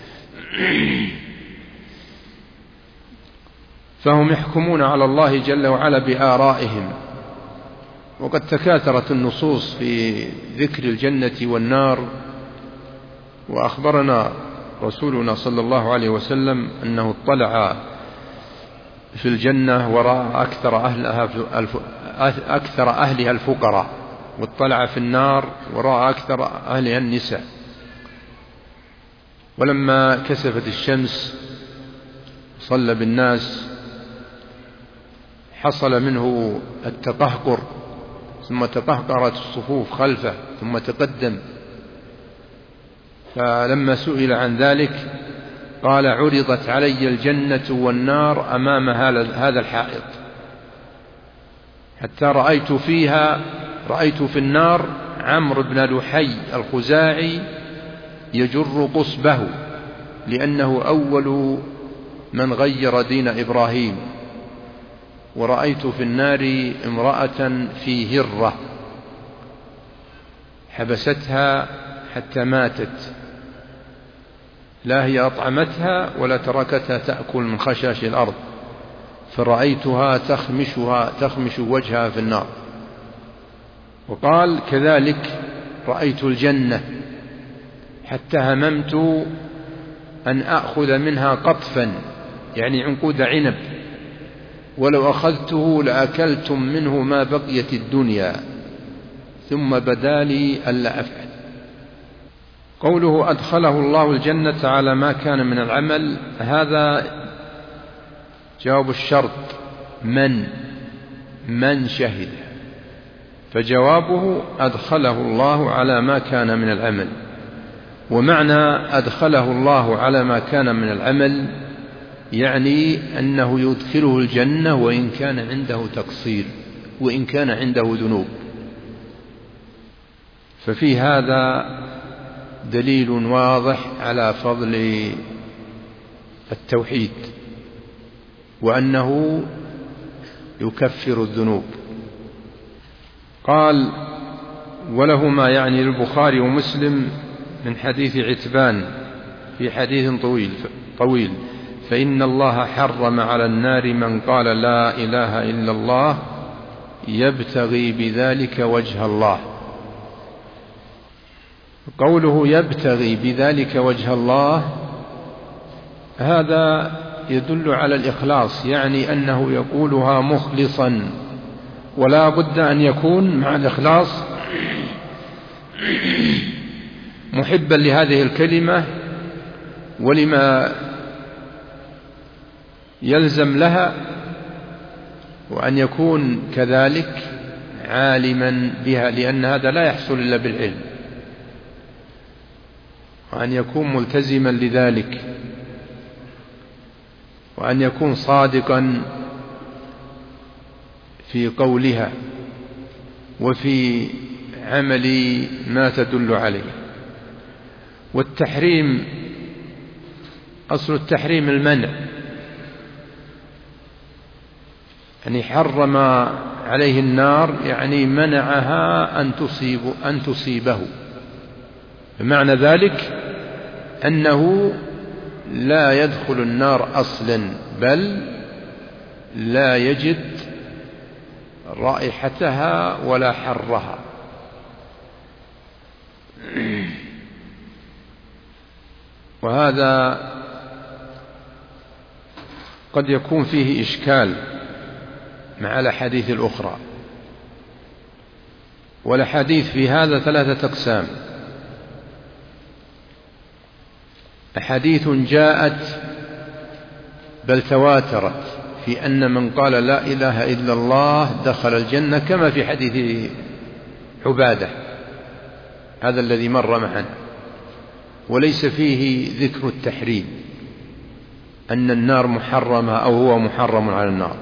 فهم يحكمون على الله جل وعلا بآرائهم. وقد تكاثرت النصوص في ذكر الجنة والنار، وأخبرنا رسولنا صلى الله عليه وسلم أنه اطلع في الجنة ورأى أكثر أهلها الفقراء، واطلع في النار ورأى أكثر أهلها النساء. ولما كسفت الشمس صلى بالناس حصل منه التقهقر، ثم تقهقرت الصفوف خلفه ثم تقدم، فلما سئل عن ذلك قال: عرضت علي الجنة والنار أمام هذا الحائط، حتى رأيت في النار عمرو بن لحي الخزاعي يجر قصبه، لأنه أول من غير دين إبراهيم، ورأيت في النار امرأة في هرة حبستها حتى ماتت، لا هي أطعمتها ولا تركتها تأكل من خشاش الأرض، فرأيتها تخمش وجهها في النار. وقال: كذلك رأيت الجنة حتى هممت أن أخذ منها قطفا، يعني عنقود عنب، ولو أخذته لأكلتم منه ما بقيت الدنيا، ثم بدا لي ألا أفعل. قوله: أدخله الله الجنة على ما كان من العمل، هذا جواب الشرط: من شهد، فجوابه: أدخله الله على ما كان من العمل. ومعنى أدخله الله على ما كان من العمل يعني أنه يدخله الجنة وإن كان عنده تقصير، وإن كان عنده ذنوب. ففي هذا دليل واضح على فضل التوحيد، وأنه يكفر الذنوب. قال: ولهما يعني للبخاري ومسلم من حديث عتبان في حديث طويل: فإن الله حرم على النار من قال لا إله إلا الله يبتغي بذلك وجه الله. قوله يبتغي بذلك وجه الله هذا يدل على الإخلاص، يعني أنه يقولها مخلصا، ولا بد أن يكون مع الإخلاص محبا لهذه الكلمة ولما يلزم لها، وأن يكون كذلك عالما بها، لأن هذا لا يحصل إلا بالعلم، وأن يكون ملتزما لذلك، وأن يكون صادقا في قولها وفي عمل ما تدل عليه. والتحريم أصل التحريم المنع، يعني حرم عليه النار يعني منعها أن تصيبه، بمعنى ذلك أنه لا يدخل النار أصلا، بل لا يجد رائحتها ولا حرها. وهذا قد يكون فيه إشكال مع الأحاديث الأخرى، والأحاديث في هذا 3 أقسام: أحاديث جاءت بل تواترت في أن من قال لا إله إلا الله دخل الجنة، كما في حديث عبادة هذا الذي مر معنا، وليس فيه ذكر التحريم أن النار محرمة أو هو محرم على النار.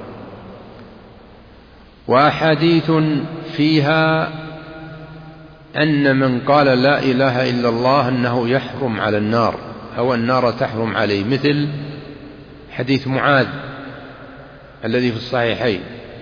وأحاديث فيها أن من قال لا إله إلا الله أنه يحرم على النار أو النار تحرم عليه، مثل حديث معاذ الذي في الصحيحين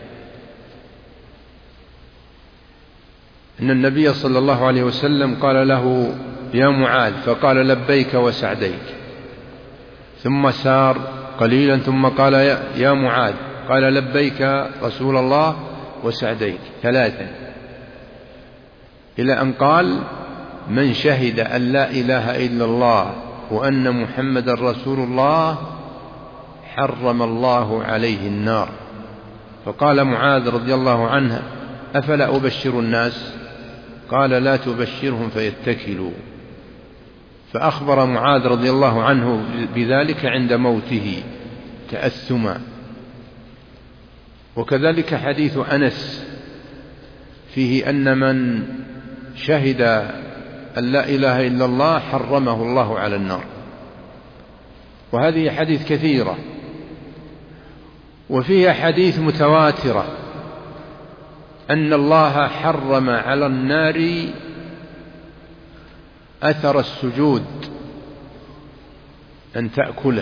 أن النبي صلى الله عليه وسلم قال له: يا معاذ، فقال: لبيك وسعديك، ثم سار قليلا ثم قال: يا معاذ، قال: لبيك رسول الله وسعديك 3، إلى أن قال: من شهد أن لا إله إلا الله وأن محمد رسول الله حرم الله عليه النار. فقال معاذ رضي الله عنه: أفلا أبشر الناس؟ قال: لا تبشرهم فيتكلوا. فأخبر معاذ رضي الله عنه بذلك عند موته تأثما. وكذلك حديث أنس فيه أن من شهد أن لا إله إلا الله حرمه الله على النار. وهذه حديث كثيرة، وفيها حديث متواترة أن الله حرم على النار أثر السجود أن تأكله،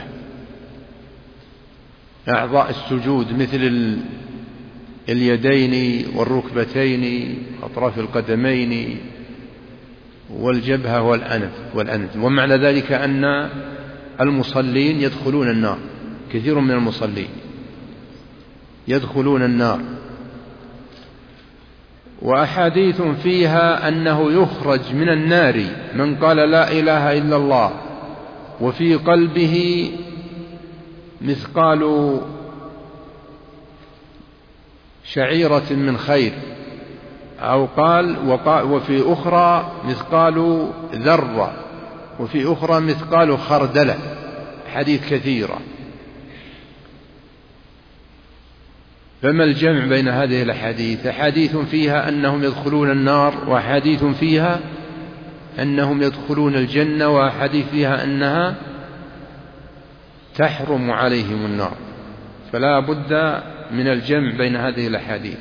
أعضاء السجود مثل اليدين والركبتين أطراف القدمين والجبهة والأنف. ومعنى ذلك أن المصلين يدخلون النار، كثير من المصلين يدخلون النار. وأحاديث فيها أنه يخرج من النار من قال لا إله إلا الله وفي قلبه مثقال شعيرة من خير، أو قال وفي أخرى مثقال ذرة، وفي أخرى مثقال خردلة، حديث كثيرة. فما الجمع بين هذه الأحاديث؟ أحاديث فيها أنهم يدخلون النار، وأحاديث فيها أنهم يدخلون الجنة، وأحاديث فيها أنها تحرم عليهم النار. فلا بد من الجمع بين هذه الأحاديث.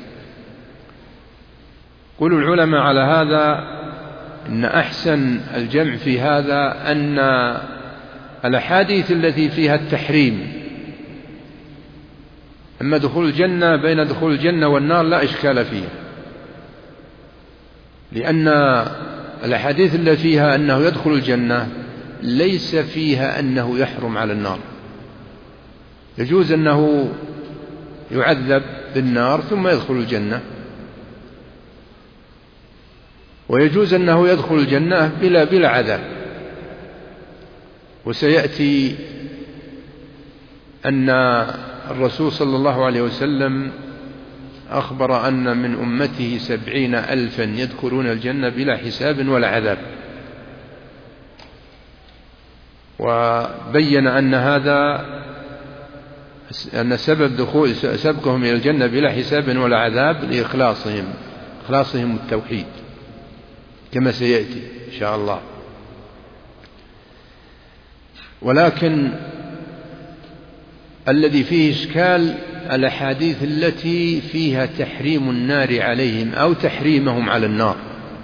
قل العلماء على هذا إن أحسن الجمع في هذا أن الأحاديث التي فيها التحريم، أما دخول الجنة، بين دخول الجنة والنار لا إشكال فيها، لأن الأحاديث التي فيها أنه يدخل الجنة ليس فيها أنه يحرم على النار. يجوز أنه يعذب بالنار ثم يدخل الجنة، ويجوز أنه يدخل الجنة بلا عذاب. وسيأتي أن الرسول صلى الله عليه وسلم أخبر أن من أمته 70,000 يدخلون الجنة بلا حساب ولا عذاب، وبين أن هذا أن سبقهم إلى الجنة بلا حساب ولا عذاب لإخلاصهم التوحيد كما سيأتي إن شاء الله. ولكن الذي فيه إشكال الأحاديث التي فيها تحريم النار عليهم أو تحريمهم على النار.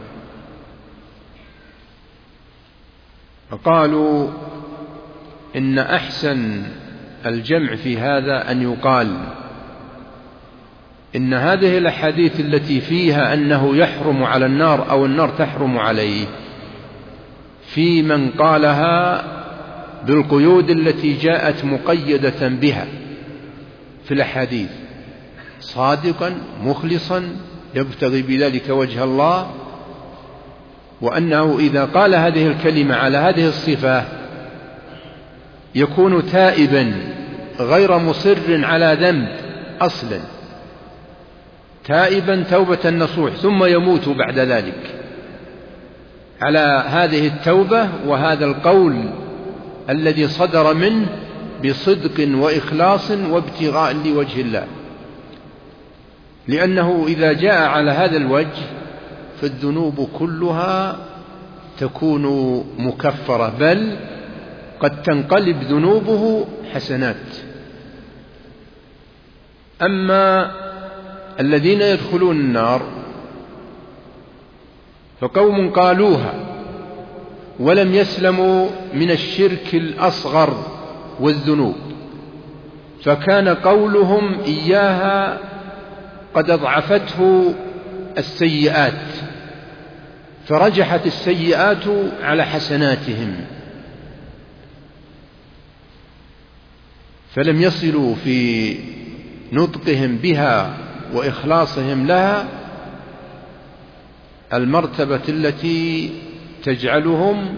فقالوا إن أحسن الجمع في هذا أن يقال إن هذه الأحاديث التي فيها أنه يحرم على النار أو النار تحرم عليه، في من قالها بالقيود التي جاءت مقيدة بها في الأحاديث، صادقا مخلصا يبتغي بذلك وجه الله، وأنه إذا قال هذه الكلمة على هذه الصفة يكون تائبا غير مصر على ذنب أصلا، تائبا توبة نصوح، ثم يموت بعد ذلك على هذه التوبة وهذا القول الذي صدر منه بصدق وإخلاص وابتغاء لوجه الله. لأنه إذا جاء على هذا الوجه فالذنوب كلها تكون مكفرة، بل قد تنقلب ذنوبه حسنات. أما الذين يدخلون النار فقوم قالوها ولم يسلموا من الشرك الأصغر والذنوب، فكان قولهم إياها قد أضعفته السيئات، فرجحت السيئات على حسناتهم، فلم يصلوا في نطقهم بها وإخلاصهم لها المرتبة التي تجعلهم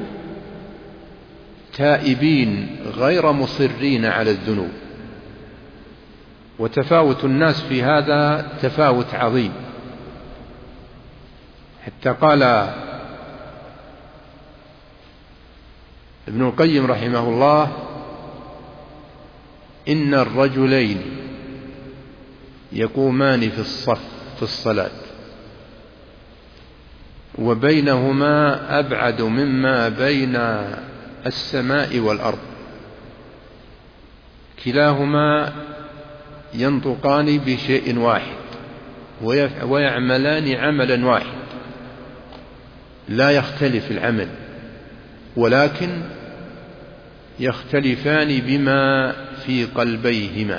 تائبين غير مصرين على الذنوب. وتفاوت الناس في هذا تفاوت عظيم، حتى قال ابن القيم رحمه الله: إن الرجلين يقومان في الصف في الصلاة وبينهما أبعد مما بين السماء والأرض، كلاهما ينطقان بشيء واحد ويعملان عملا واحد، لا يختلف العمل ولكن يختلفان بما في قلبيهما.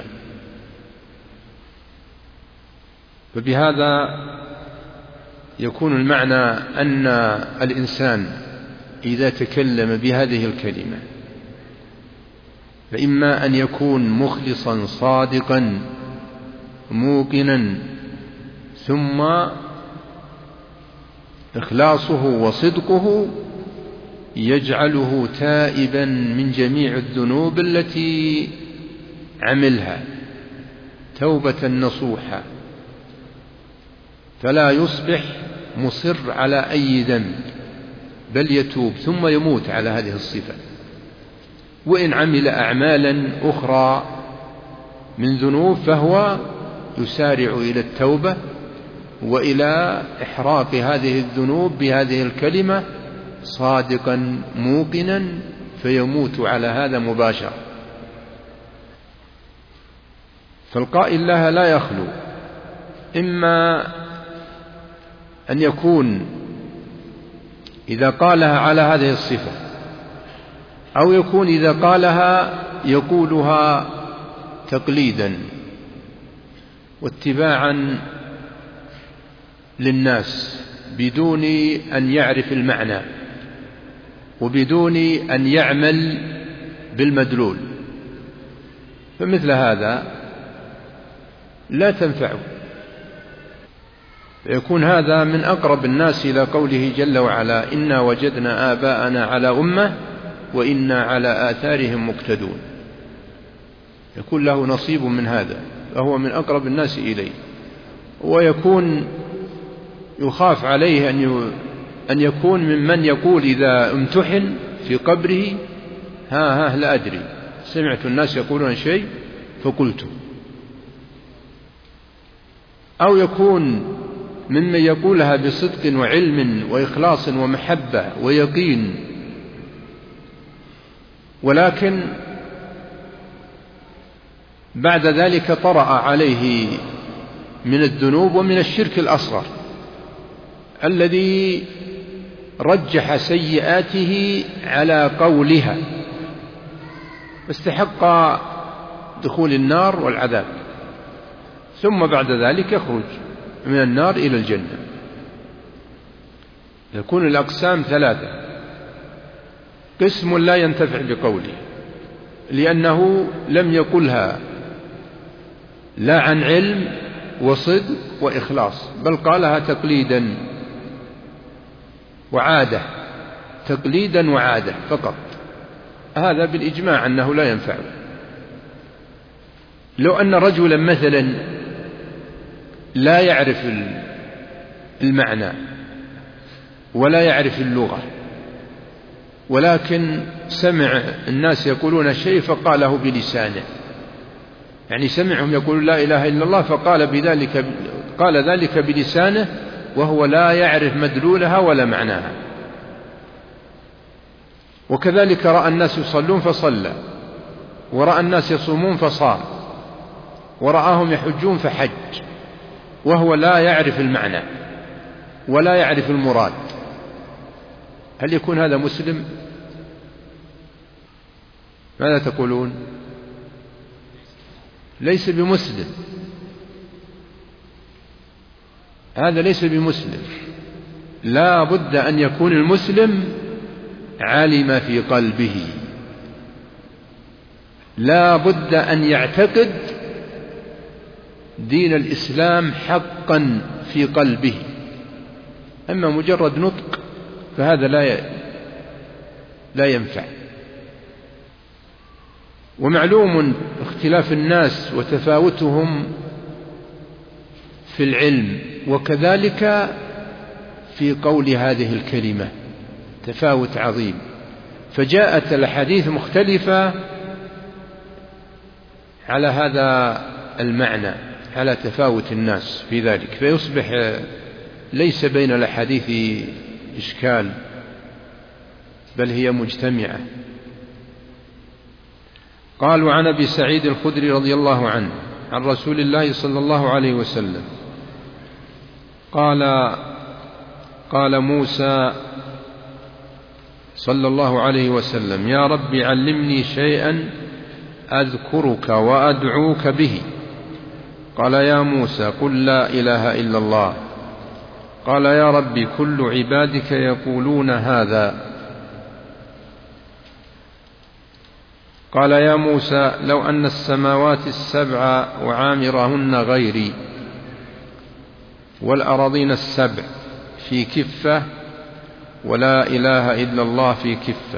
فبهذا يكون المعنى أن الإنسان إذا تكلم بهذه الكلمة فإما أن يكون مخلصا صادقا موقنا، ثم إخلاصه وصدقه يجعله تائبا من جميع الذنوب التي عملها توبة نصوحة، فلا يصبح مصر على أي ذنب، بل يتوب ثم يموت على هذه الصفة. وإن عمل أعمالا أخرى من ذنوب فهو يسارع إلى التوبة وإلى إحراق هذه الذنوب بهذه الكلمة صادقا موقنا، فيموت على هذا مباشرة. فالقائل لها لا يخلو إما أن يكون إذا قالها على هذه الصفة، أو يكون إذا قالها يقولها تقليدا واتباعا للناس بدون أن يعرف المعنى وبدون أن يعمل بالمدلول، فمثل هذا لا تنفعه، فيكون هذا من أقرب الناس إلى قوله جل وعلا: إنا وجدنا آباءنا على أمة وإنا على آثارهم مقتدون. يكون له نصيب من هذا، فهو من أقرب الناس إليه، ويكون يخاف عليه أن يكون ممن يقول إذا امتحن في قبره: ها لا أدري، سمعت الناس يقولون شيء فقلت. أو يكون ممن يقولها بصدق وعلم وإخلاص ومحبة ويقين، ولكن بعد ذلك طرأ عليه من الذنوب ومن الشرك الأصغر الذي رجح سيئاته على قولها، فاستحق دخول النار والعذاب، ثم بعد ذلك يخرج من النار إلى الجنة. يكون الأقسام ثلاثة: قسم لا ينتفع بقوله لأنه لم يقلها لا عن علم وصدق وإخلاص، بل قالها تقليدا وعادة، تقليدا وعادة فقط، هذا بالإجماع أنه لا ينفع. لو أن رجلا مثلا لا يعرف المعنى ولا يعرف اللغة، ولكن سمع الناس يقولون شيء فقاله بلسانه، يعني سمعهم يقولون لا إله إلا الله قال ذلك بلسانه وهو لا يعرف مدلولها ولا معناها. وكذلك رأى الناس يصلون فصلى، ورأى الناس يصومون فصام، ورآهم يحجون فحج، وهو لا يعرف المعنى ولا يعرف المراد، هل يكون هذا مسلم؟ ماذا تقولون؟ ليس بمسلم، هذا ليس بمسلم. لا بد أن يكون المسلم عالم في قلبه، لا بد أن يعتقد دين الإسلام حقا في قلبه. أما مجرد نطق فهذا لا ينفع. ومعلوم اختلاف الناس وتفاوتهم في العلم، وكذلك في قول هذه الكلمة تفاوت عظيم، فجاءت الأحاديث مختلفة على هذا المعنى، على تفاوت الناس في ذلك، فيصبح ليس بين الأحاديث إشكال، بل هي مجتمعة. قال: وعن أبي سعيد الخدري رضي الله عنه عن رسول الله صلى الله عليه وسلم قال موسى صلى الله عليه وسلم: يا رب علمني شيئا أذكرك وأدعوك به. قال: يا موسى قل لا إله إلا الله. قال: يا رب كل عبادك يقولون هذا. قال: يا موسى لو أن السماوات السبع وعامرهن غيري والأراضين السبع في كفة ولا إله إلا الله في كفة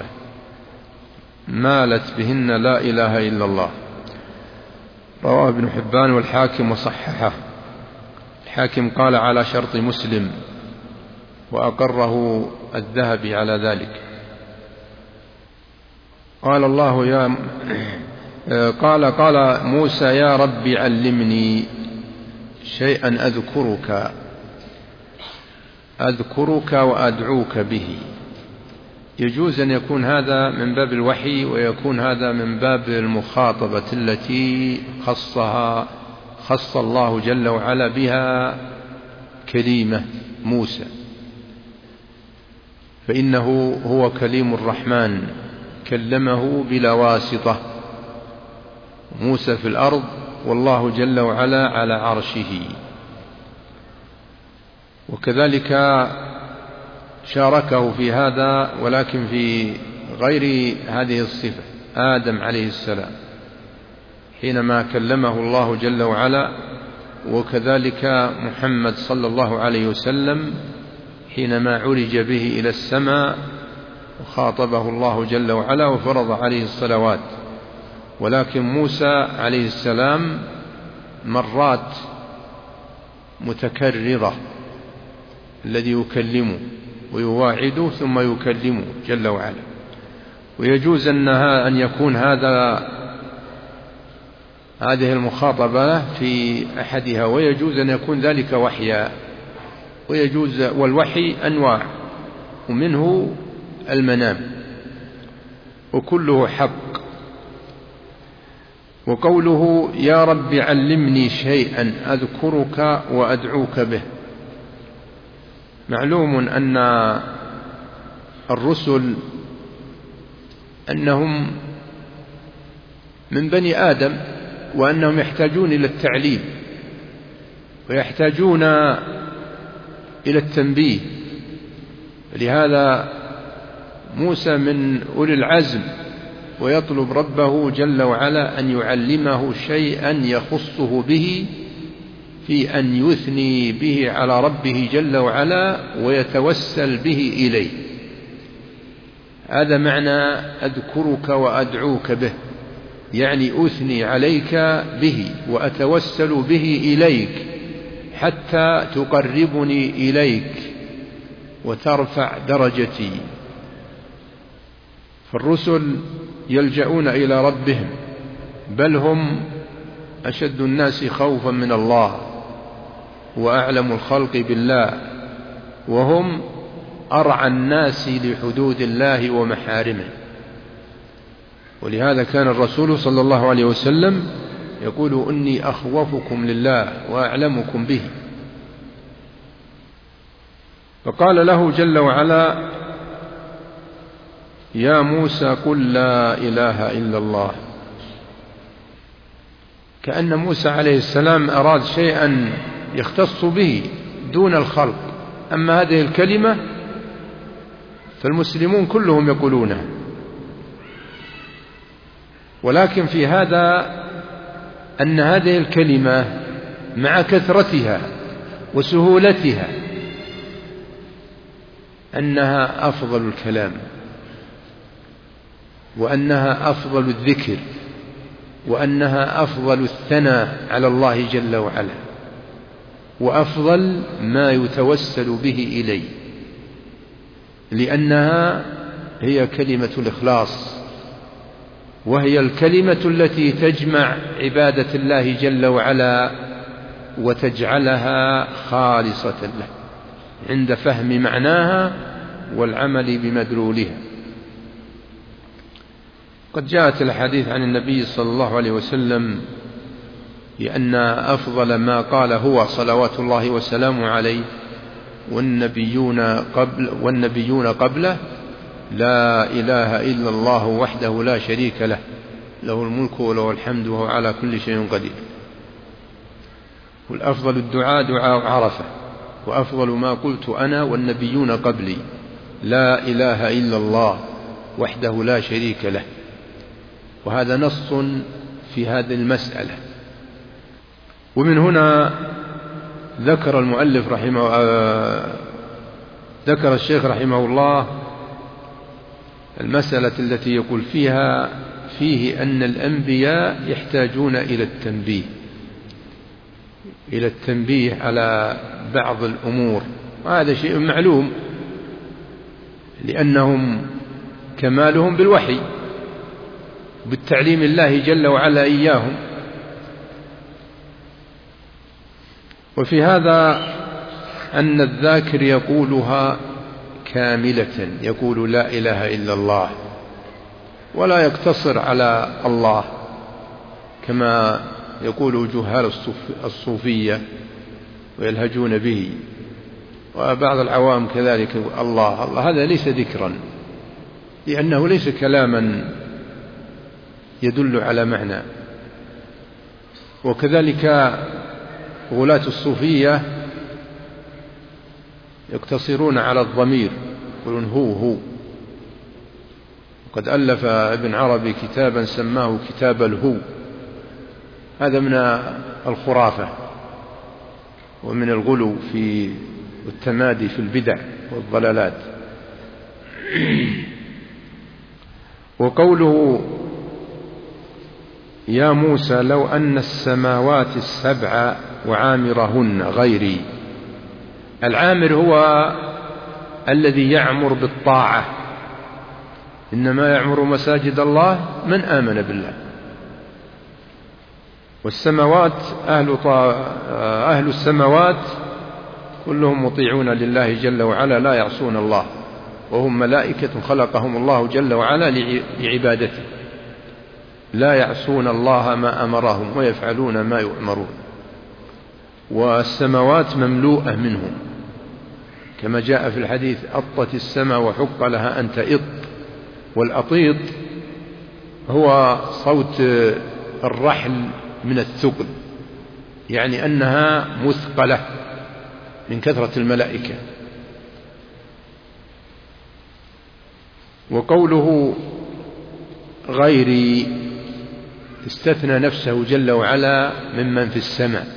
مالت بهن لا إله إلا الله. رواه ابن حبان والحاكم وصححه. الحاكم قال على شرط مسلم، وأقره الذهبي على ذلك. قال موسى: يا رب علمني شيئا أذكرك وأدعوك به. يجوز أن يكون هذا من باب الوحي، ويكون هذا من باب المخاطبة التي خص الله جل وعلا بها كليمة موسى، فإنه هو كليم الرحمن، كلمه بلا واسطة. موسى في الأرض والله جل وعلا على عرشه. وكذلك شاركه في هذا ولكن في غير هذه الصفة آدم عليه السلام حينما كلمه الله جل وعلا، وكذلك محمد صلى الله عليه وسلم حينما عرج به إلى السماء وخاطبه الله جل وعلا وفرض عليه الصلوات. ولكن موسى عليه السلام مرات متكررة الذي يكلمه ويواعده ثم يكلمه جل وعلا. ويجوز أن يكون هذه المخاطبة في أحدها، ويجوز أن يكون ذلك وحيا، ويجوز. والوحي أنواع، ومنه المنام، وكله حق. وقوله: يا رب علمني شيئا أذكرك وأدعوك به، معلوم أن الرسل أنهم من بني آدم، وأنهم يحتاجون إلى التعليم ويحتاجون إلى التنبيه. لهذا موسى من أولي العزم، ويطلب ربه جل وعلا أن يعلمه شيئا يخصه به، في أن يثني به على ربه جل وعلا ويتوسل به إليه. هذا معنى أذكرك وأدعوك به، يعني أثني عليك به وأتوسل به إليك حتى تقربني إليك وترفع درجتي. فالرسل يلجؤون إلى ربهم، بل هم أشد الناس خوفا من الله وأعلم الخلق بالله، وهم أرعى الناس لحدود الله ومحارمه. ولهذا كان الرسول صلى الله عليه وسلم يقول: إني أخوفكم لله وأعلمكم به. فقال له جل وعلا: يا موسى قل لا إله إلا الله. كأن موسى عليه السلام أراد شيئا يختص به دون الخلق. أما هذه الكلمة فالمسلمون كلهم يقولونها، ولكن في هذا أن هذه الكلمة مع كثرتها وسهولتها أنها أفضل الكلام، وأنها أفضل الذكر، وأنها أفضل الثناء على الله جل وعلا، وأفضل ما يتوسل به إليه، لأنها هي كلمة الإخلاص، وهي الكلمة التي تجمع عبادة الله جل وعلا وتجعلها خالصة له عند فهم معناها والعمل بمدلولها. قد جاءت الحديث عن النبي صلى الله عليه وسلم بأن أفضل ما قال هو صلوات الله وسلامه عليه والنبيون قبله لا إله إلا الله وحده لا شريك له، له الملك وله الحمد وهو على كل شيء قدير. والأفضل الدعاء دعاء عرفة، وأفضل ما قلت أنا والنبيون قبلي لا إله إلا الله وحده لا شريك له. وهذا نص في هذه المسألة. ومن هنا ذكر المؤلف ذكر الشيخ رحمه الله المسألة التي يقول فيه أن الأنبياء يحتاجون إلى التنبيه على بعض الأمور، وهذا شيء معلوم لأنهم كمالهم بالوحي بالتعليم الله جل وعلا إياهم. وفي هذا أن الذاكر يقولها كاملة، يقول لا إله إلا الله ولا يقتصر على الله كما يقول جهال الصوفية ويلهجون به، وبعض العوام كذلك الله. هذا ليس ذكرا لأنه ليس كلاما يدل على معنى. وكذلك غلاة الصوفية يقتصرون على الضمير، يقولون هو. وقد ألف ابن عربي كتابا سماه كتاب الهو. هذا من الخرافة ومن الغلو في التمادي في البدع والضلالات. وقوله يا موسى لو أن السماوات السبع وعامرهن غيري، العامر هو الذي يعمر بالطاعة، إنما يعمر مساجد الله من آمن بالله. والسماوات أهل السماوات كلهم مطيعون لله جل وعلا لا يعصون الله، وهم ملائكة خلقهم الله جل وعلا لعبادته، لا يعصون الله ما أمرهم ويفعلون ما يؤمرون. والسماوات مملوءة منهم كما جاء في الحديث أطت السماء وحق لها أن تئط. والأطيط هو صوت الرحل من الثقل، يعني أنها مثقلة من كثرة الملائكة. وقوله غيري استثنى نفسه جل وعلا ممن في السماء،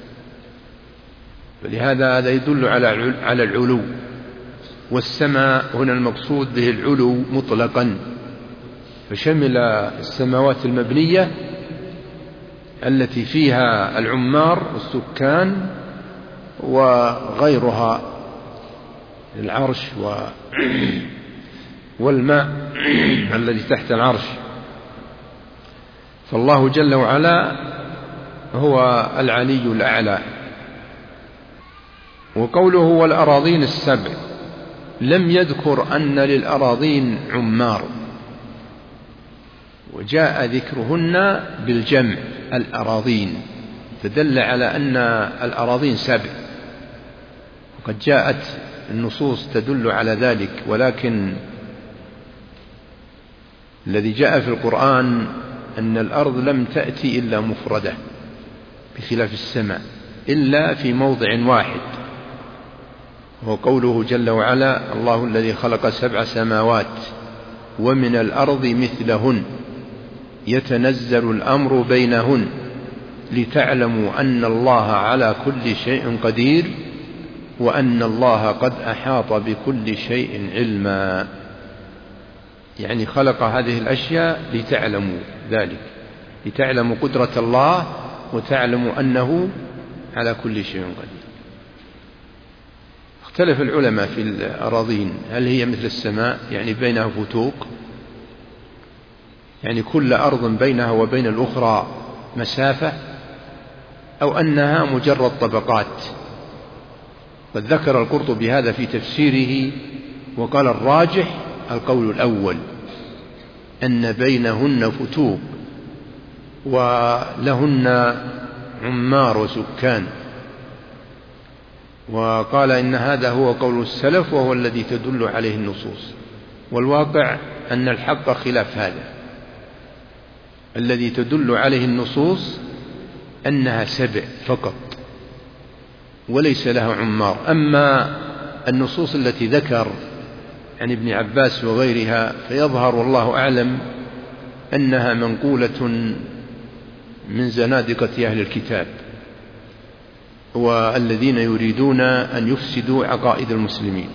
فلهذا هذا يدل على العلو. والسماء هنا المقصود به العلو مطلقا، فشمل السماوات المبنية التي فيها العمار والسكان وغيرها، العرش والماء الذي تحت العرش. فالله جل وعلا هو العلي الأعلى. وقوله والأراضين السبع لم يذكر أن للأراضين عمار، وجاء ذكرهن بالجمع الأراضين، فدل على أن الأراضين سبع. وقد جاءت النصوص تدل على ذلك، ولكن الذي جاء في القرآن أن الأرض لم تأتي إلا مفردة بخلاف السماء إلا في موضع واحد، وهو قوله جل وعلا الله الذي خلق 7 سماوات ومن الأرض مثلهن يتنزل الأمر بينهن لتعلموا أن الله على كل شيء قدير وأن الله قد أحاط بكل شيء علما. يعني خلق هذه الأشياء لتعلموا ذلك، لتعلموا قدرة الله وتعلموا أنه على كل شيء قدير. اختلف العلماء في الأراضين، هل هي مثل السماء يعني بينها فتوق، يعني كل أرض بينها وبين الأخرى مسافة، أو أنها مجرد طبقات. قد ذكر القرطبي هذا في تفسيره وقال الراجح القول الأول، أن بينهن فتوق ولهن عمار وسكان، وقال إن هذا هو قول السلف وهو الذي تدل عليه النصوص، والواقع أن الحق خلاف هذا، الذي تدل عليه النصوص أنها 7 فقط وليس لها عمار. أما النصوص التي ذكر عن ابن عباس وغيرها فيظهر والله أعلم أنها منقولة من زنادقة أهل الكتاب والذين يريدون أن يفسدوا عقائد المسلمين،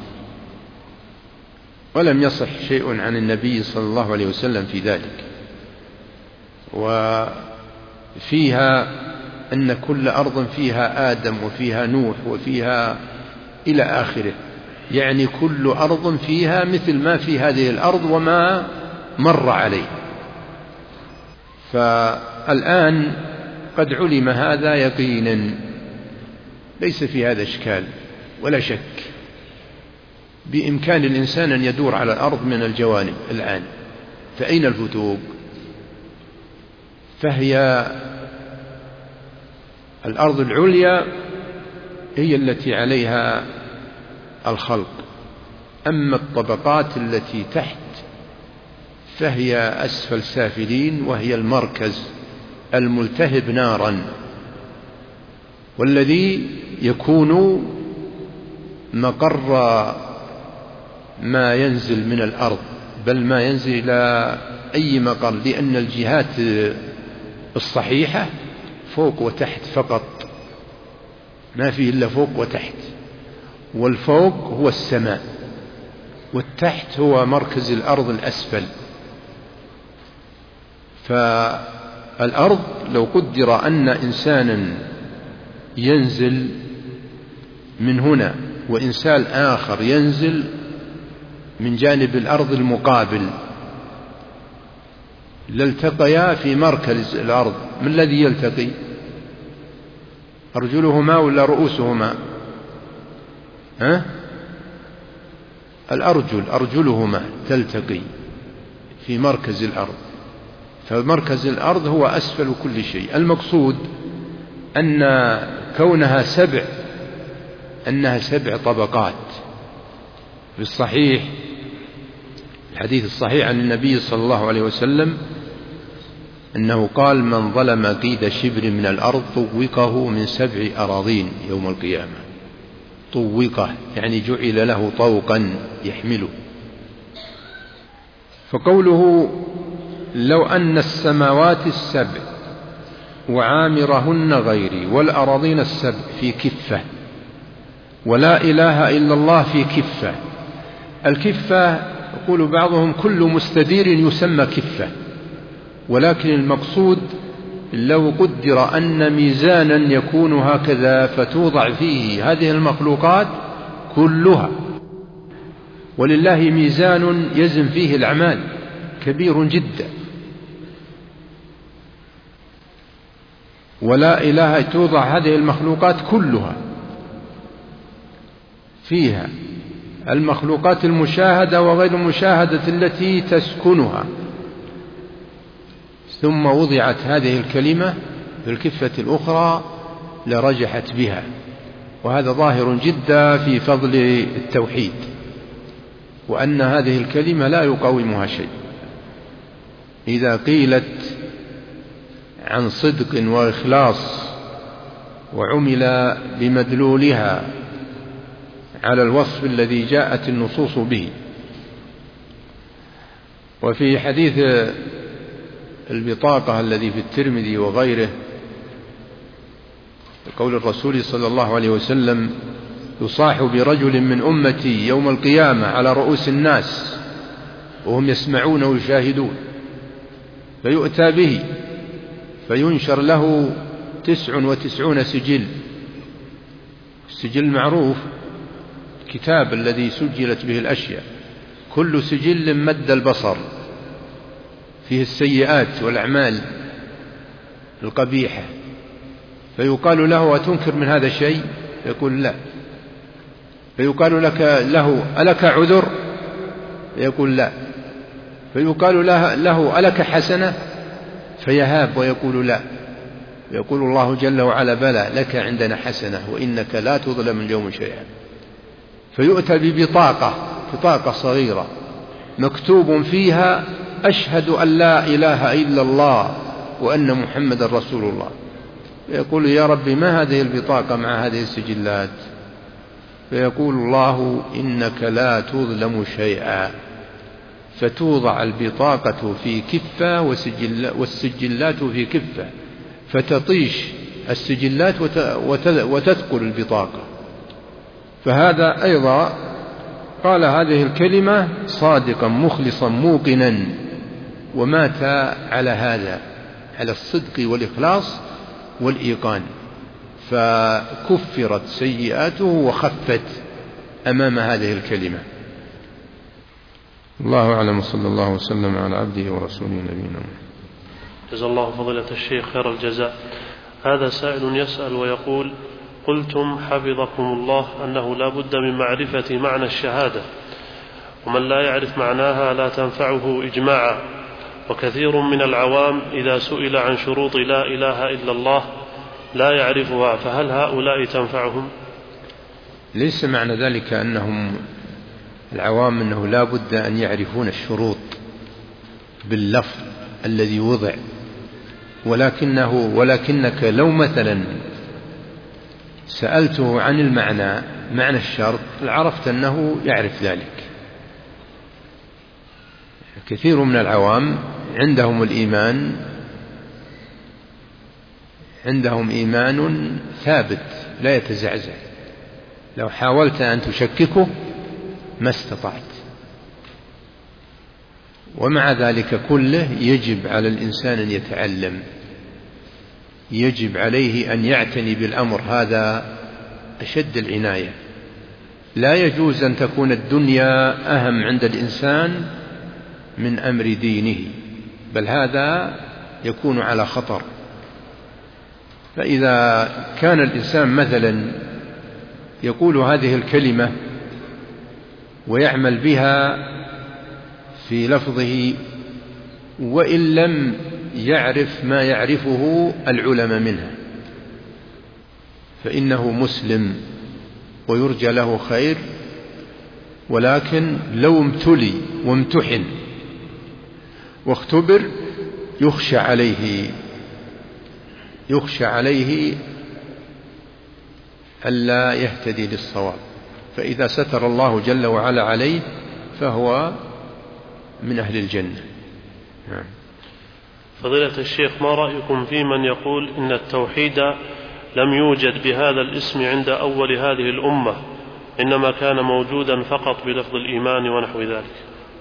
ولم يصح شيء عن النبي صلى الله عليه وسلم في ذلك. وفيها أن كل أرض فيها آدم وفيها نوح وفيها إلى آخره، يعني كل أرض فيها مثل ما في هذه الأرض وما مر عليه. فالآن قد علم هذا يقينا، ليس في هذا إشكال ولا شك، بإمكان الإنسان أن يدور على الأرض من الجوانب الآن. فأين الفتوق؟ فهي الأرض العليا هي التي عليها الخلق، أما الطبقات التي تحت فهي أسفل سافلين، وهي المركز الملتهب نارا، والذي يكون مقر ما ينزل من الأرض، بل ما ينزل إلى أي مقر، لأن الجهات الصحيحة فوق وتحت فقط، ما فيه إلا فوق وتحت، والفوق هو السماء، والتحت هو مركز الأرض الأسفل. فالأرض لو قدر أن إنسانا ينزل من هنا وإنسان آخر ينزل من جانب الأرض المقابل لالتقيا في مركز الأرض، من الذي يلتقي؟ أرجلهما ولا رؤوسهما؟ أرجلهما تلتقي في مركز الأرض، فمركز الأرض هو أسفل كل شيء. المقصود أن كونها 7 أنها 7 طبقات. في الصحيح الحديث الصحيح عن النبي صلى الله عليه وسلم أنه قال: من ظلم قيد شبر من الأرض طوقه من 7 أراضين يوم القيامة. طوقه يعني جعل له طوقا يحمله. فقوله: لو أن السماوات 7 وعامرهن غيري والأراضين 7 في كفة ولا إله إلا الله في كفة. الكفة يقول بعضهم كل مستدير يسمى كفة، ولكن المقصود لو قدر أن ميزانا يكون هكذا فتوضع فيه هذه المخلوقات كلها، ولله ميزان يزن فيه الأعمال كبير جدا، ولا إله توضع هذه المخلوقات كلها فيها المخلوقات المشاهدة وغير المشاهدة التي تسكنها، ثم وضعت هذه الكلمة في الكفة الأخرى لرجحت بها، وهذا ظاهر جدا في فضل التوحيد، وأن هذه الكلمة لا يقاومها شيء. إذا قيلت عن صدق وإخلاص وعمل بمدلولها على الوصف الذي جاءت النصوص به. وفي حديث البطاقة الذي في الترمذي وغيره قول الرسول صلى الله عليه وسلم: يصاح برجل من أمتي يوم القيامة على رؤوس الناس وهم يسمعون ويشاهدون، فيؤتى به فينشر له 99 سجل. السجل معروف، الكتاب الذي سجلت به الأشياء، كل سجل مد البصر فيه السيئات والأعمال القبيحة، فيقال له أتنكر من هذا الشيء؟ يقول لا. فيقال له ألك عذر؟ يقول لا. فيقال له ألك حسنة؟ فيهاب ويقول لا. يقول الله جل وعلا بلى لك عندنا حسنة وإنك لا تظلم اليوم شيئا. فيؤتى ببطاقة صغيرة مكتوب فيها أشهد أن لا إله إلا الله وأن محمد رسول الله. يقول يا ربي ما هذه البطاقة مع هذه السجلات؟ فيقول الله إنك لا تظلم شيئا. فتوضع البطاقة في كفة والسجلات في كفة، فتطيش السجلات وتثقل البطاقة. فهذا أيضا قال هذه الكلمة صادقا مخلصا موقنا، ومات على هذا، على الصدق والإخلاص والإيقان، فكفرت سيئاته وخفت أمام هذه الكلمة. الله أعلم، صلى الله وسلم على عبده ورسوله نبينا. جزا الله فضيلة الشيخ خير الجزاء. هذا سائل يسأل ويقول: قلتم حفظكم الله أنه لا بد من معرفة معنى الشهادة، ومن لا يعرف معناها لا تنفعه إجماعا، وكثير من العوام إذا سئل عن شروط لا إله إلا الله لا يعرفها، فهل هؤلاء تنفعهم؟ ليس معنى ذلك أنهم العوام أنه لا بد أن يعرفون الشروط باللفظ الذي وضع، ولكنك لو مثلا سألته عن المعنى، معنى الشرط، عرفت أنه يعرف ذلك. كثير من العوام عندهم الإيمان، عندهم إيمان ثابت لا يتزعزع، لو حاولت أن تشككه ما استطعت. ومع ذلك كله يجب على الإنسان أن يتعلم، يجب عليه أن يعتني بالأمر هذا أشد العناية. لا يجوز أن تكون الدنيا أهم عند الإنسان من أمر دينه، بل هذا يكون على خطر. فإذا كان الإنسان مثلا يقول هذه الكلمة ويعمل بها في لفظه وإن لم يعرف ما يعرفه العلماء منها، فإنه مسلم ويرجى له خير. ولكن لو ابتلي وامتحن واختبر يخشى عليه ألا يهتدي للصواب، فإذا ستر الله جل وعلا عليه فهو من أهل الجنة. نعم. فضيلة الشيخ، ما رأيكم في من يقول إن التوحيد لم يوجد بهذا الاسم عند أول هذه الأمة، إنما كان موجودا فقط بلفظ الإيمان ونحو ذلك؟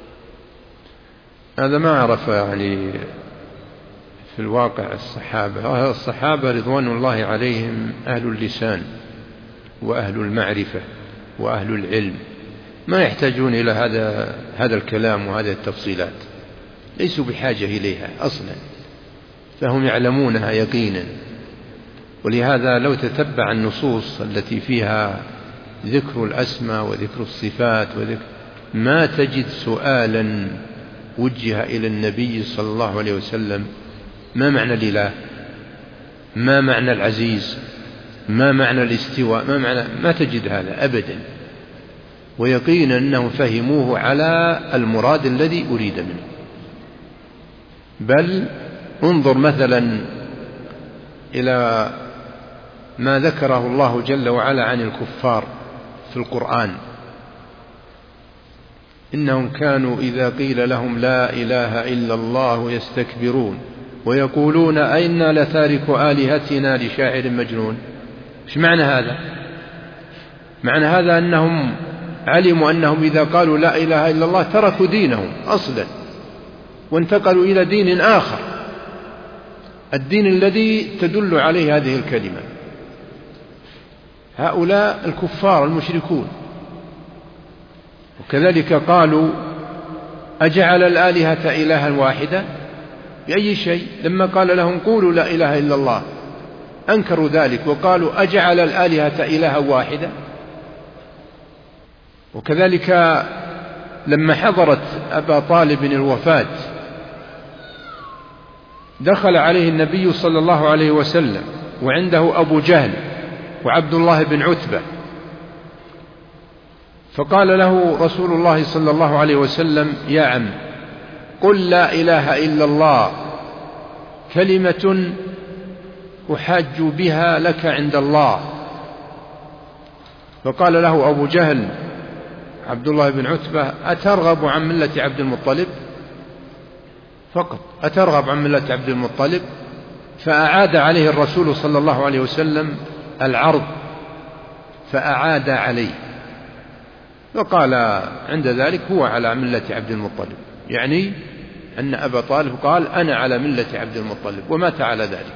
هذا ما عرف يعني في الواقع الصحابة رضوان الله عليهم أهل اللسان وأهل المعرفة وأهل العلم، ما يحتاجون إلى هذا الكلام وهذه التفصيلات، ليسوا بحاجة إليها أصلا، فهم يعلمونها يقينا. ولهذا لو تتبع النصوص التي فيها ذكر الأسماء وذكر الصفات ما تجد سؤالا وجه إلى النبي صلى الله عليه وسلم: ما معنى الإله؟ ما معنى العزيز؟ ما معنى الاستواء؟ ما تجد هذا أبدا. ويقينا أنهم فهموه على المراد الذي أريد منه. بل انظر مثلا إلى ما ذكره الله جل وعلا عن الكفار في القرآن: إنهم كانوا إذا قيل لهم لا إله إلا الله يستكبرون ويقولون أئنا لتارك آلهتنا لشاعر مجنون. ايش معنى هذا؟ معنى هذا أنهم علموا أنهم إذا قالوا لا إله إلا الله تركوا دينهم أصلا وانتقلوا إلى دين آخر، الدين الذي تدل عليه هذه الكلمة. هؤلاء الكفار المشركون وكذلك قالوا أجعل الآلهة إلها واحدا بأي شيء؟ لما قال لهم قولوا لا إله إلا الله أنكروا ذلك وقالوا أجعل الآلهة إلها واحدا. وكذلك لما حضرت أبا طالب الوفاة دخل عليه النبي صلى الله عليه وسلم وعنده أبو جهل وعبد الله بن عتبة، فقال له رسول الله صلى الله عليه وسلم: يا عم، قل لا إله إلا الله كلمة أحاج بها لك عند الله. فقال له أبو جهل عبد الله بن عتبة: أترغب عن ملة عبد المطلب؟ فقط أترغب عن ملة عبد المطلب؟ فأعاد عليه الرسول صلى الله عليه وسلم العرض، فأعاد عليه وقال عند ذلك هو على ملة عبد المطلب، يعني أن أبا طالب قال أنا على ملة عبد المطلب ومات على ذلك.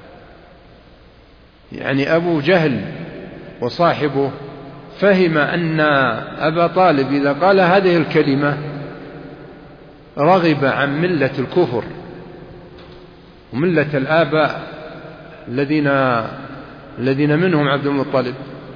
يعني أبو جهل وصاحبه فهم أن أبا طالب إذا قال هذه الكلمة رغب عن ملة الكفر وملة الآباء الذين منهم عبد المطلب،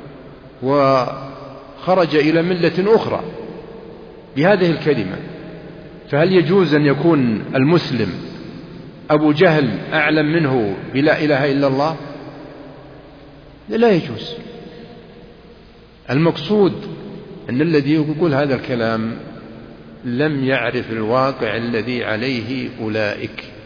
وخرج إلى ملة أخرى بهذه الكلمة. فهل يجوز أن يكون المسلم أبو جهل أعلم منه بلا إله إلا الله؟ لا يجوز. المقصود أن الذي يقول هذا الكلام لم يعرف الواقع الذي عليه أولئك.